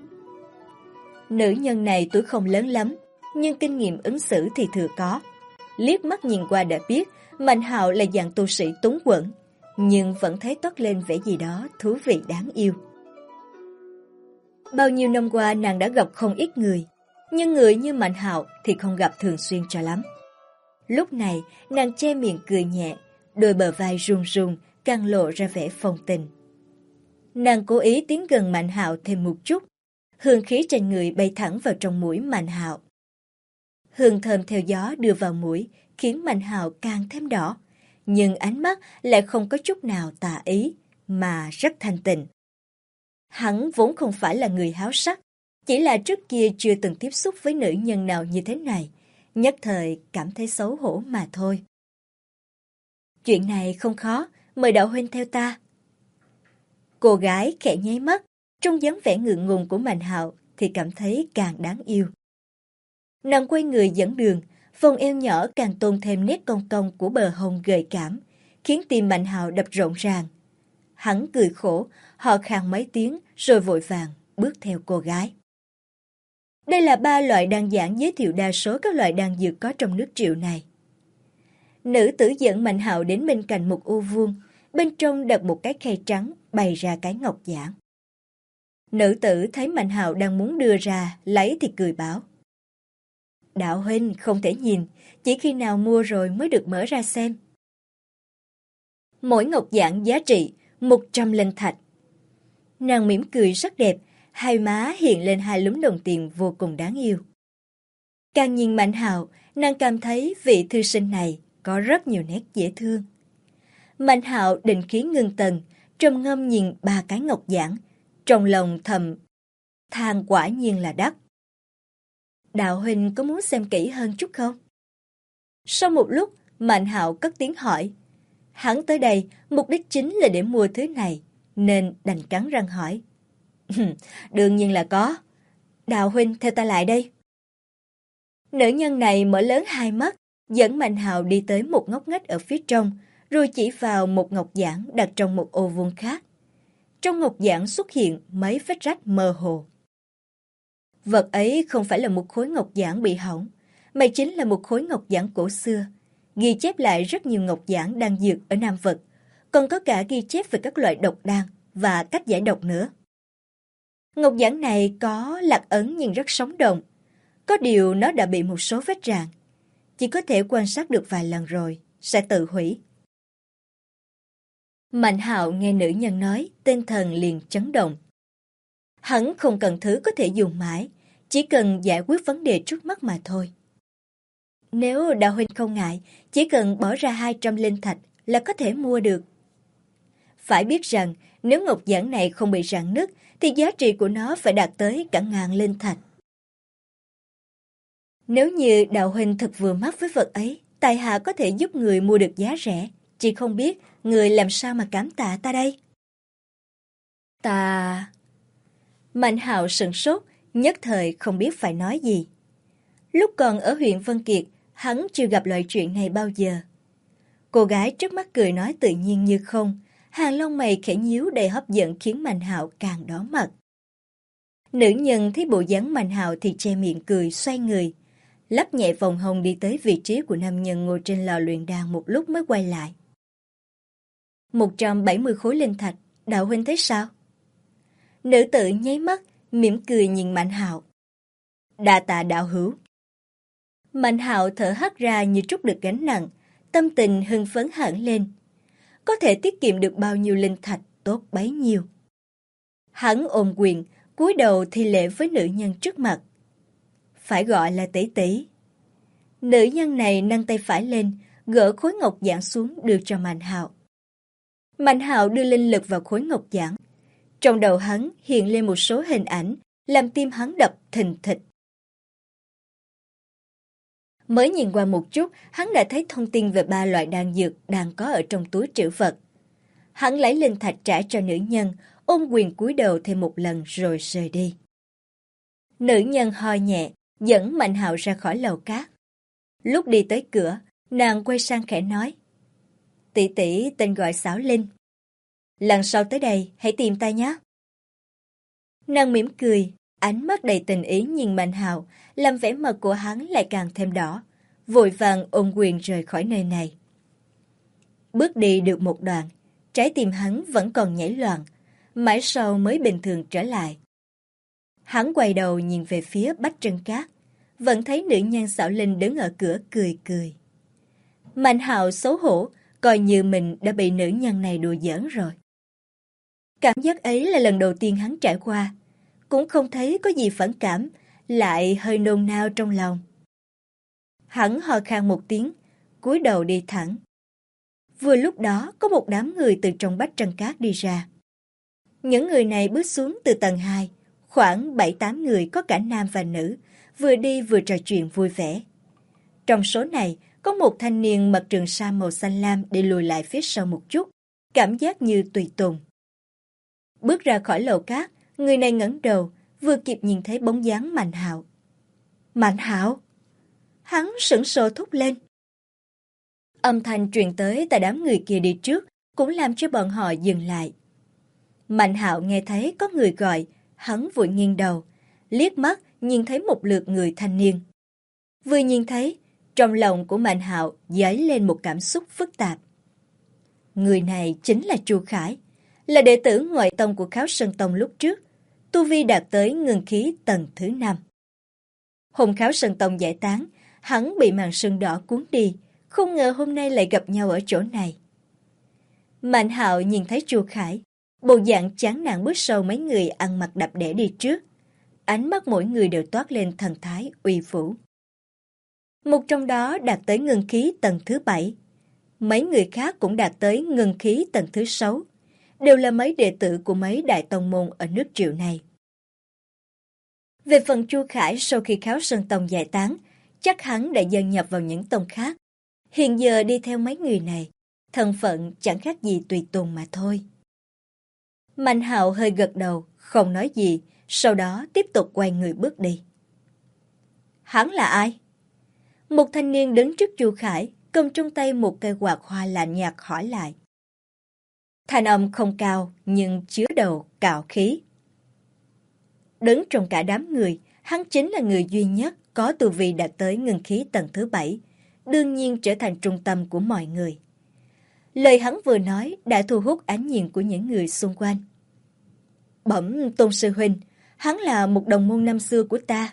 Nữ nhân này tuổi không lớn lắm, nhưng kinh nghiệm ứng xử thì thừa có. Liếc mắt nhìn qua đã biết Mạnh Hạo là dạng tu sĩ túng quẫn, nhưng vẫn thấy toát lên vẻ gì đó thú vị đáng yêu. Bao nhiêu năm qua nàng đã gặp không ít người, nhưng người như Mạnh Hạo thì không gặp thường xuyên cho lắm. Lúc này nàng che miệng cười nhẹ, đôi bờ vai run run càng lộ ra vẻ phong tình. Nàng cố ý tiến gần Mạnh Hạo thêm một chút, hương khí trên người bay thẳng vào trong mũi Mạnh Hạo. Hương thơm theo gió đưa vào mũi khiến Mạnh Hạo càng thêm đỏ, nhưng ánh mắt lại không có chút nào tà ý, mà rất thanh tịnh. Hắn vốn không phải là người háo sắc, chỉ là trước kia chưa từng tiếp xúc với nữ nhân nào như thế này, nhất thời cảm thấy xấu hổ mà thôi. Chuyện này không khó, mời đạo huynh theo ta. Cô gái khẽ nháy mắt, trong dáng vẻ ngượng ngùng của Mạnh Hạo thì cảm thấy càng đáng yêu. Nàng quay người dẫn đường, vòng eo nhỏ càng tôn thêm nét cong cong của bờ hông gợi cảm, khiến tim Mạnh Hạo đập rộn ràng. Hắn cười khổ, ho khan mấy tiếng rồi vội vàng bước theo cô gái. Đây là 3 loại đan giản giới thiệu đa số các loại đan dược có trong nước Triệu này. Nữ tử dẫn Mạnh Hạo đến bên cạnh một ô vuông, bên trong đặt một cái khay trắng bày ra cái ngọc giản. Nữ tử thấy Mạnh Hạo đang muốn đưa ra lấy thì cười bảo: Đạo huynh không thể nhìn, chỉ khi nào mua rồi mới được mở ra xem. Mỗi ngọc giản giá trị 100 linh thạch. Nàng mỉm cười rất đẹp, hai má hiện lên 2 lúm đồng tiền vô cùng đáng yêu. Càng nhìn Mạnh Hạo, nàng cảm thấy vị thư sinh này có rất nhiều nét dễ thương. Mạnh Hạo định khí ngưng tần, trầm ngâm nhìn 3 cái ngọc giản, trong lòng thầm Thang quả nhiên là đắt. Đạo huynh có muốn xem kỹ hơn chút không? Sau một lúc, Mạnh Hạo cất tiếng hỏi. Hắn tới đây mục đích chính là để mua thứ này, nên đành cắn răng hỏi. Đương nhiên là có. Đạo huynh theo ta lại đây. Nữ nhân này mở lớn hai mắt, dẫn Mạnh Hạo đi tới một ngóc ngách ở phía trong, rồi chỉ vào một ngọc giản đặt trong một ô vuông khác. Trong ngọc giản xuất hiện mấy vết rách mơ hồ. Vật ấy không phải là một khối ngọc giản bị hỏng, mà chính là một khối ngọc giản cổ xưa, ghi chép lại rất nhiều ngọc giản đan dược ở Nam Vực, còn có cả ghi chép về các loại độc đan và cách giải độc nữa. Ngọc giản này có lạc ấn nhưng rất sống động, có điều nó đã bị một số vết rạn, chỉ có thể quan sát được vài lần rồi sẽ tự hủy. Mạnh Hạo nghe nữ nhân nói, tinh thần liền chấn động. Hắn không cần thứ có thể dùng mãi, chỉ cần giải quyết vấn đề trước mắt mà thôi. Nếu đạo huynh không ngại, chỉ cần bỏ ra 200 linh thạch là có thể mua được. Phải biết rằng, nếu ngọc giản này không bị rạn nứt, thì giá trị của nó phải đạt tới cả 1000 linh thạch. Nếu như đạo huynh thật vừa mắt với vật ấy, tài hạ có thể giúp người mua được giá rẻ, chỉ không biết người làm sao mà cảm tạ ta đây. Ta... Mạnh Hạo sửng sốt, nhất thời không biết phải nói gì. Lúc còn ở huyện Vân Kiệt, hắn chưa gặp loại chuyện này bao giờ. Cô gái trước mắt cười nói tự nhiên như không, hàng lông mày khẽ nhíu đầy hấp dẫn khiến Mạnh Hạo càng đỏ mặt. Nữ nhân thấy bộ dáng Mạnh Hạo thì che miệng cười xoay người, lắc nhẹ vòng hồng đi tới vị trí của nam nhân ngồi trên lò luyện đan một lúc mới quay lại. 170 khối linh thạch, đạo huynh thấy sao? Nữ tử nháy mắt, mỉm cười nhìn Mạnh Hạo. Đa tạ đạo hữu. Mạnh Hạo thở hắt ra như trút được gánh nặng, tâm tình hưng phấn hẳn lên. Có thể tiết kiệm được bao nhiêu linh thạch tốt bấy nhiêu. Hắn ôm quyền, cúi đầu thi lễ với nữ nhân trước mặt. Phải gọi là tỷ tỷ. Nữ nhân này nâng tay phải lên, gỡ khối ngọc giản xuống đưa cho Mạnh Hạo. Mạnh Hạo đưa linh lực vào khối ngọc giản. Trong đầu hắn hiện lên một số hình ảnh, làm tim hắn đập thình thịch. Mới nhìn qua một chút, hắn đã thấy thông tin về 3 loại đan dược đang có ở trong túi trữ vật. Hắn lấy linh thạch trả cho nữ nhân, ôm quyền cúi đầu thêm một lần rồi rời đi. Nữ nhân ho nhẹ, dẫn Mạnh Hạo ra khỏi lầu cát. Lúc đi tới cửa, nàng quay sang khẽ nói. Tỷ tỷ tên gọi Xảo Linh. Lần sau tới đây, hãy tìm ta nhé. Nàng mỉm cười, ánh mắt đầy tình ý nhìn Mạnh Hạo, làm vẻ mặt của hắn lại càng thêm đỏ, vội vàng ôm quyền rời khỏi nơi này. Bước đi được một đoạn, trái tim hắn vẫn còn nhảy loạn, mãi sau mới bình thường trở lại. Hắn quay đầu nhìn về phía Bách Trân Cát, vẫn thấy nữ nhân Xảo Linh đứng ở cửa cười cười. Mạnh Hạo xấu hổ, coi như mình đã bị nữ nhân này đùa giỡn rồi. Cảm giác ấy là lần đầu tiên hắn trải qua, cũng không thấy có gì phản cảm, lại hơi nôn nao trong lòng. Hắn ho khan một tiếng, cúi đầu đi thẳng. Vừa lúc đó có một đám người từ trong Bách Trân Cát đi ra. Những người này bước xuống từ tầng 2, khoảng 7-8 người có cả nam và nữ, vừa đi vừa trò chuyện vui vẻ. Trong số này, có một thanh niên mặc trường sa màu xanh lam đi lùi lại phía sau một chút, cảm giác như tùy tùng. Bước ra khỏi lầu cát, người này ngẩng đầu, vừa kịp nhìn thấy bóng dáng Mạnh Hạo. Mạnh Hạo! Hắn sững sờ thốt lên. Âm thanh truyền tới tại đám người kia đi trước, cũng làm cho bọn họ dừng lại. Mạnh Hạo nghe thấy có người gọi, hắn vội nghiêng đầu, liếc mắt nhìn thấy một lượt người thanh niên. Vừa nhìn thấy, trong lòng của Mạnh Hạo dấy lên một cảm xúc phức tạp. Người này chính là Chu Khải, là đệ tử ngoại tông của Kháo Sơn Tông lúc trước, tu vi đạt tới ngưng khí tầng thứ 5. Hôm Kháo Sơn Tông giải tán, hắn bị màn sương đỏ cuốn đi, không ngờ hôm nay lại gặp nhau ở chỗ này. Mạnh Hạo nhìn thấy Chu Khải, bộ dạng chán nản bước sau mấy người ăn mặc đạp đẻ đi trước. Ánh mắt mỗi người đều toát lên thần thái uy vũ. Một trong đó đạt tới ngưng khí tầng thứ 7. Mấy người khác cũng đạt tới ngưng khí tầng thứ 6. Đều là mấy đệ tử của mấy đại tông môn ở nước Triệu này. Về phần Chu Khải, sau khi Kháo Sơn Tông giải tán, chắc hắn đã dần nhập vào những tông khác. Hiện giờ đi theo mấy người này, thân phận chẳng khác gì tùy tùng mà thôi. Mạnh Hạo hơi gật đầu, không nói gì, sau đó tiếp tục quay người bước đi. Hắn là ai? Một thanh niên đứng trước Chu Khải, cầm trong tay một cây quạt hoa lạnh nhạt hỏi lại. Thanh âm không cao, nhưng chứa đầu cạo khí. Đứng trong cả đám người, hắn chính là người duy nhất có tu vi đạt tới ngưng khí tầng thứ 7, đương nhiên trở thành trung tâm của mọi người. Lời hắn vừa nói đã thu hút ánh nhìn của những người xung quanh. Bẩm Tôn sư huynh, hắn là một đồng môn năm xưa của ta.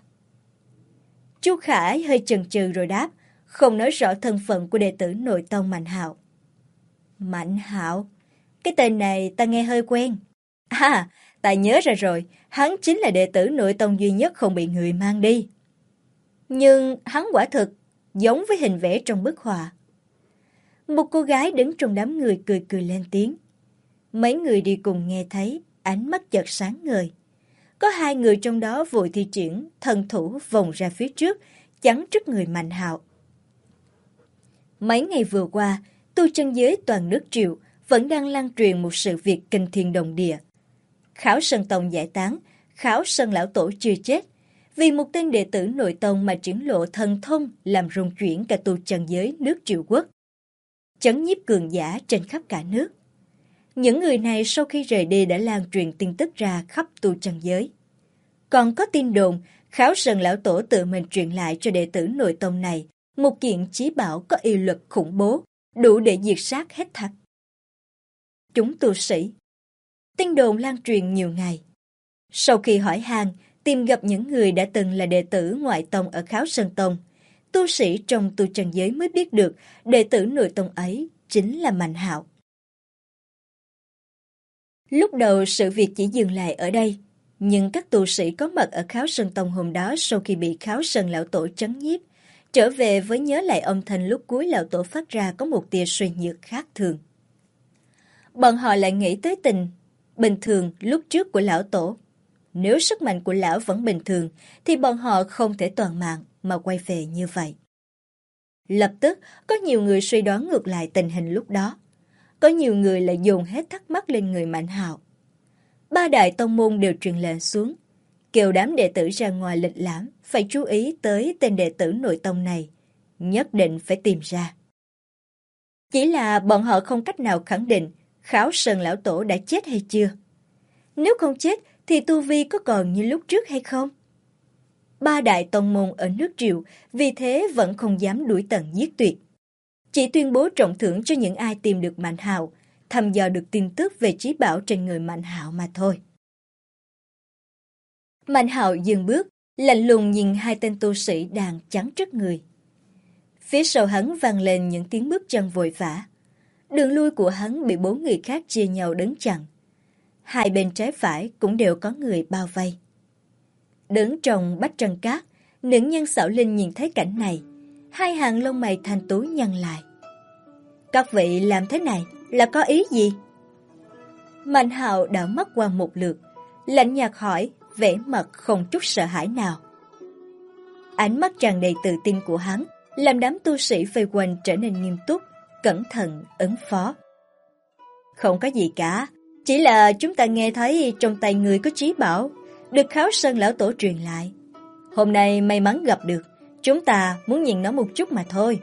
Chu Khải hơi chần chừ rồi đáp, không nói rõ thân phận của đệ tử nội tông Mạnh Hạo. Mạnh Hạo? Cái tên này ta nghe hơi quen. À, ta nhớ ra rồi, hắn chính là đệ tử nội tông duy nhất không bị người mang đi. Nhưng hắn quả thực giống với hình vẽ trong bức họa. Một cô gái đứng trong đám người cười cười lên tiếng. Mấy người đi cùng nghe thấy, ánh mắt chợt sáng ngời. Có 2 người trong đó vội thi triển, thần thủ vòng ra phía trước, chắn trước người Mạnh Hạo. Mấy ngày vừa qua, tu chân giới toàn nước Triệu vẫn đang lan truyền một sự việc kinh thiên động địa. Kháo Sơn Tông giải tán, Kháo Sơn lão tổ chưa chết, vì một tên đệ tử nội tông mà triển lộ thần thông làm rung chuyển cả tu chân giới nước Triệu quốc, chấn nhiếp cường giả trên khắp cả nước. Những người này sau khi rời đi đã lan truyền tin tức ra khắp tu chân giới. Còn có tin đồn Kháo Sơn lão tổ tự mình truyền lại cho đệ tử nội tông này một kiện chí bảo có uy lực khủng bố, đủ để diệt sát hết thảy chúng tu sĩ. Tin đồn lan truyền nhiều ngày. Sau khi hỏi han, tìm gặp những người đã từng là đệ tử ngoại tông ở Kháo Sơn Tông, tu sĩ trong tu chân giới mới biết được đệ tử nội tông ấy chính là Mạnh Hạo. Lúc đầu sự việc chỉ dừng lại ở đây, nhưng các tu sĩ có mặt ở Kháo Sơn Tông hôm đó sau khi bị Kháo Sơn lão tổ trấn nhiếp, trở về với nhớ lại âm thanh lúc cuối lão tổ phát ra có một tia suy nhược khác thường. Bọn họ lại nghĩ tới tình bình thường lúc trước của lão tổ. Nếu sức mạnh của lão vẫn bình thường, thì bọn họ không thể toàn mạng mà quay về như vậy. Lập tức, có nhiều người suy đoán ngược lại tình hình lúc đó. Có nhiều người lại dồn hết thắc mắc lên người Mạnh Hạo. 3 đại tông môn đều truyền lệnh xuống, kêu đám đệ tử ra ngoài lịch lãm, phải chú ý tới tên đệ tử nội tông này, nhất định phải tìm ra. Chỉ là bọn họ không cách nào khẳng định Kháo Sơn lão tổ đã chết hay chưa. Nếu không chết, thì tu vi có còn như lúc trước hay không? 3 đại tông môn ở nước Triệu vì thế vẫn không dám đuổi tận giết tuyệt. Chỉ tuyên bố trọng thưởng cho những ai tìm được Mạnh Hạo, thăm dò được tin tức về chí bảo trên người Mạnh Hạo mà thôi. Mạnh Hạo dừng bước, lạnh lùng nhìn 2 tên tu sĩ đang chắn trước người. Phía sau hắn vang lên những tiếng bước chân vội vã. Đường lui của hắn bị 4 người khác chia nhau đứng chặn. 2 bên trái phải cũng đều có người bao vây. Đứng trong bách trần cát, nữ nhân xảo linh nhìn thấy cảnh này, 2 hàng lông mày thanh tú nhăn lại. Các vị làm thế này là có ý gì? Mạnh Hạo đảo mắt qua một lượt, lạnh nhạt hỏi, vẻ mặt không chút sợ hãi nào. Ánh mắt tràn đầy tự tin của hắn làm đám tu sĩ vây quanh trở nên nghiêm túc, cẩn thận ứng phó. Không có gì cả, chỉ là chúng ta nghe thấy trong tay người có chí bảo, được Kháo Sơn lão tổ truyền lại. Hôm nay may mắn gặp được, chúng ta muốn nhìn nó một chút mà thôi.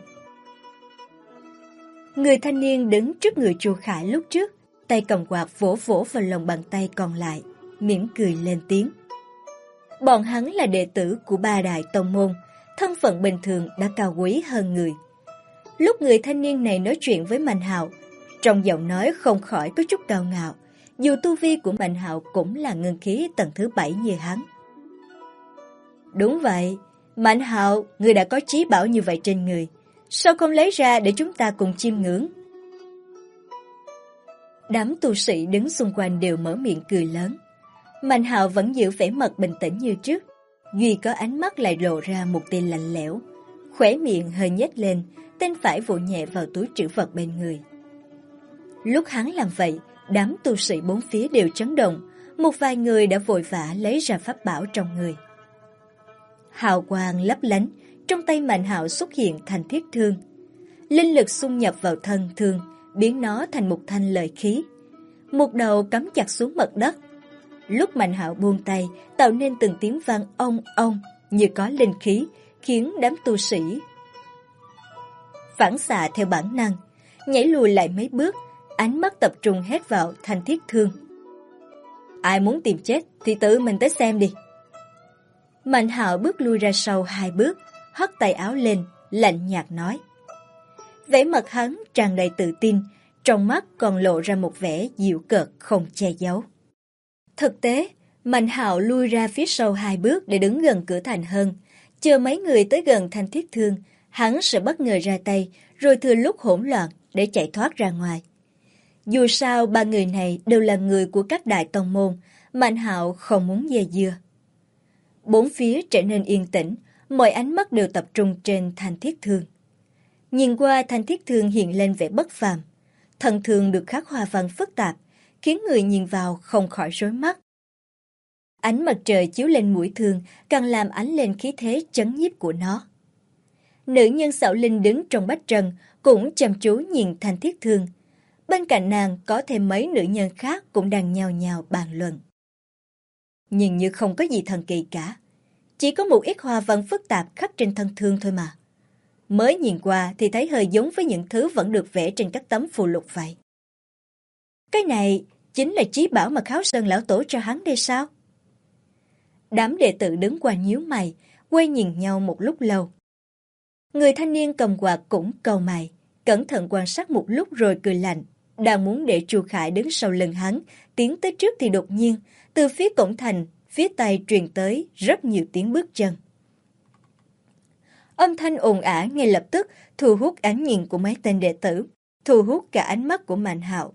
Người thanh niên đứng trước người Chu Khải lúc trước, tay cầm quạt vỗ vỗ vào lòng bàn tay còn lại, mỉm cười lên tiếng. Bọn hắn là đệ tử của 3 đại tông môn, thân phận bình thường đã cao quý hơn người. Lúc người thanh niên này nói chuyện với Mạnh Hạo, trong giọng nói không khỏi có chút cao ngạo, dù tu vi của Mạnh Hạo cũng là ngưng khí tầng thứ 7 như hắn. Đúng vậy, Mạnh Hạo, người đã có chí bảo như vậy trên người, sao không lấy ra để chúng ta cùng chiêm ngưỡng? Đám tu sĩ đứng xung quanh đều mở miệng cười lớn. Mạnh Hạo vẫn giữ vẻ mặt bình tĩnh như trước, duy có ánh mắt lại lộ ra một tia lạnh lẽo, khóe miệng hơi nhếch lên, tay phải vỗ nhẹ vào túi trữ vật bên người. Lúc hắn làm vậy, đám tu sĩ bốn phía đều chấn động, một vài người đã vội vã lấy ra pháp bảo trong người. Hào quang lấp lánh, trong tay Mạnh Hạo xuất hiện thanh thiết thương. Linh lực xung nhập vào thân thương, biến nó thành một thanh lợi khí. Một đầu cắm chặt xuống mặt đất. Lúc Mạnh Hạo buông tay, tạo nên từng tiếng vang ong ong như có linh khí, khiến đám tu sĩ phản xạ theo bản năng, nhảy lùi lại mấy bước, ánh mắt tập trung hết vào thanh thiết thương. Ai muốn tìm chết thì tự mình tới xem đi. Mạnh Hạo bước lui ra sau 2 bước, hất tay áo lên, lạnh nhạt nói. Vẻ mặt hắn tràn đầy tự tin, trong mắt còn lộ ra một vẻ giễu cợt không che giấu. Thực tế, Mạnh Hạo lui ra phía sau 2 bước để đứng gần cửa thành hơn. Chờ mấy người tới gần thanh thiết thương, hắn sẽ bất ngờ ra tay, rồi thừa lúc hỗn loạn để chạy thoát ra ngoài. Dù sao 3 người này đều là người của các đại tông môn, Mạnh Hạo không muốn dè dưa. Bốn phía trở nên yên tĩnh, mọi ánh mắt đều tập trung trên thanh thiết thương. Nhìn qua thanh thiết thương hiện lên vẻ bất phàm, thân thương được khắc hoa văn phức tạp, khiến người nhìn vào không khỏi rối mắt. Ánh mặt trời chiếu lên mũi thương càng làm ánh lên khí thế chấn nhiếp của nó. Nữ nhân xảo linh đứng trong bách trần cũng chăm chú nhìn thanh thiết thương. Bên cạnh nàng có thêm mấy nữ nhân khác cũng đang nhao nhao bàn luận. Nhưng như không có gì thần kỳ cả. Chỉ có một ít hoa văn phức tạp khắc trên thân thương thôi mà. Mới nhìn qua thì thấy hơi giống với những thứ vẫn được vẽ trên các tấm phù lục vậy. Cái này chính là chí bảo mà Kháo Sơn lão tổ cho hắn đây sao? Đám đệ tử đứng qua nhíu mày, quay nhìn nhau một lúc lâu. Người thanh niên cầm quạt cũng cau mày, cẩn thận quan sát một lúc rồi cười lạnh. Đang muốn để Chu Khải đứng sau lưng hắn, tiến tới trước thì đột nhiên, từ phía cổng thành, phía tây truyền tới rất nhiều tiếng bước chân. Âm thanh ồn ào ngay lập tức thu hút ánh nhìn của mấy tên đệ tử, thu hút cả ánh mắt của Mạnh Hạo.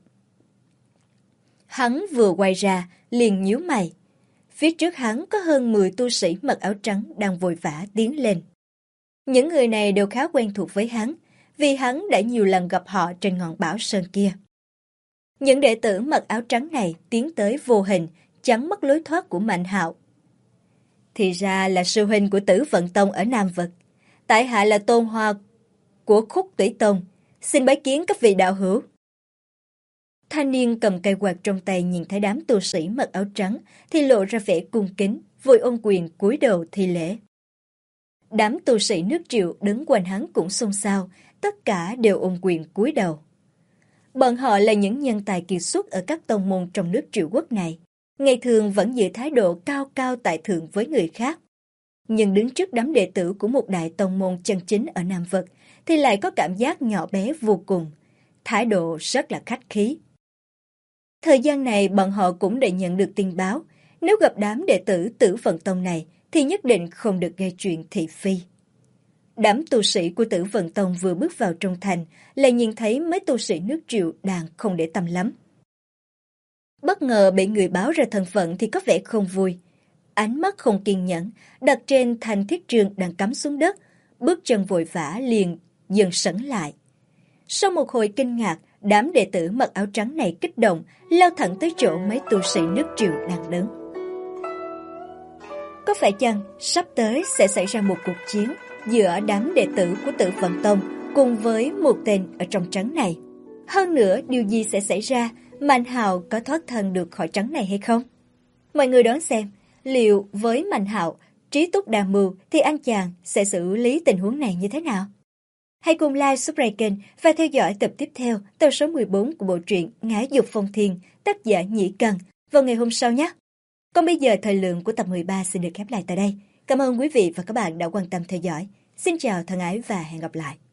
Hắn vừa quay ra, liền nhíu mày. Phía trước hắn có hơn 10 tu sĩ mặc áo trắng đang vội vã tiến lên. Những người này đều khá quen thuộc với hắn, vì hắn đã nhiều lần gặp họ trên ngọn Bảo Sơn kia. Những đệ tử mặc áo trắng này tiến tới vô hình, chắn mất lối thoát của Mạnh Hạo. Thì ra là sư huynh của Tử Vận Tông ở Nam Vực. Tại hạ là Tôn Hoa của Khúc Tủy Tông, xin bái kiến các vị đạo hữu. Thanh niên cầm cây quạt trong tay nhìn thấy đám tu sĩ mặc áo trắng thì lộ ra vẻ cung kính, vội ôm quyền cúi đầu thi lễ. Đám tu sĩ nước Triệu đứng quanh hắn cũng xôn xao, tất cả đều ôm quyền cúi đầu. Bọn họ là những nhân tài kiệt xuất ở các tông môn trong nước Triệu Quốc này, ngày thường vẫn giữ thái độ cao cao tại thượng với người khác. Nhưng đứng trước đám đệ tử của một đại tông môn chân chính ở Nam Vực thì lại có cảm giác nhỏ bé vô cùng, thái độ rất là khách khí. Thời gian này bọn họ cũng đã nhận được tin báo, nếu gặp đám đệ tử Tử Vận Tông này thì nhất định không được gây chuyện thị phi. Đám tu sĩ của Tử Vận Tông vừa bước vào trong thành lại nhìn thấy mấy tu sĩ nước Triệu đang không để tâm lắm. Bất ngờ bị người báo ra thân phận thì có vẻ không vui. Ánh mắt không kiên nhẫn đặt trên thanh thiết trường đang cắm xuống đất, bước chân vội vã liền dần sững lại. Sau một hồi kinh ngạc, đám đệ tử mặc áo trắng này kích động lao thẳng tới chỗ mấy tu sĩ nước Triệu đang đứng. Có phải chăng sắp tới sẽ xảy ra một cuộc chiến giữa đám đệ tử của Tử Vận Tông cùng với một tên ở trong trấn này? Hơn nữa, điều gì sẽ xảy ra? Mạnh Hạo có thoát thân được khỏi trấn này hay không? Mọi người đón xem, liệu với Mạnh Hạo, trí túc đa mưu thì anh chàng sẽ xử lý tình huống này như thế nào? Hãy cùng like, subscribe kênh và theo dõi tập tiếp theo, tập số 14 của bộ truyện Ngã Dục Phong Thiên, tác giả Nhĩ Cần vào ngày hôm sau nhé. Còn bây giờ thời lượng của tập 13 xin được khép lại tại đây. Cảm ơn quý vị và các bạn đã quan tâm theo dõi. Xin chào thân ái và hẹn gặp lại.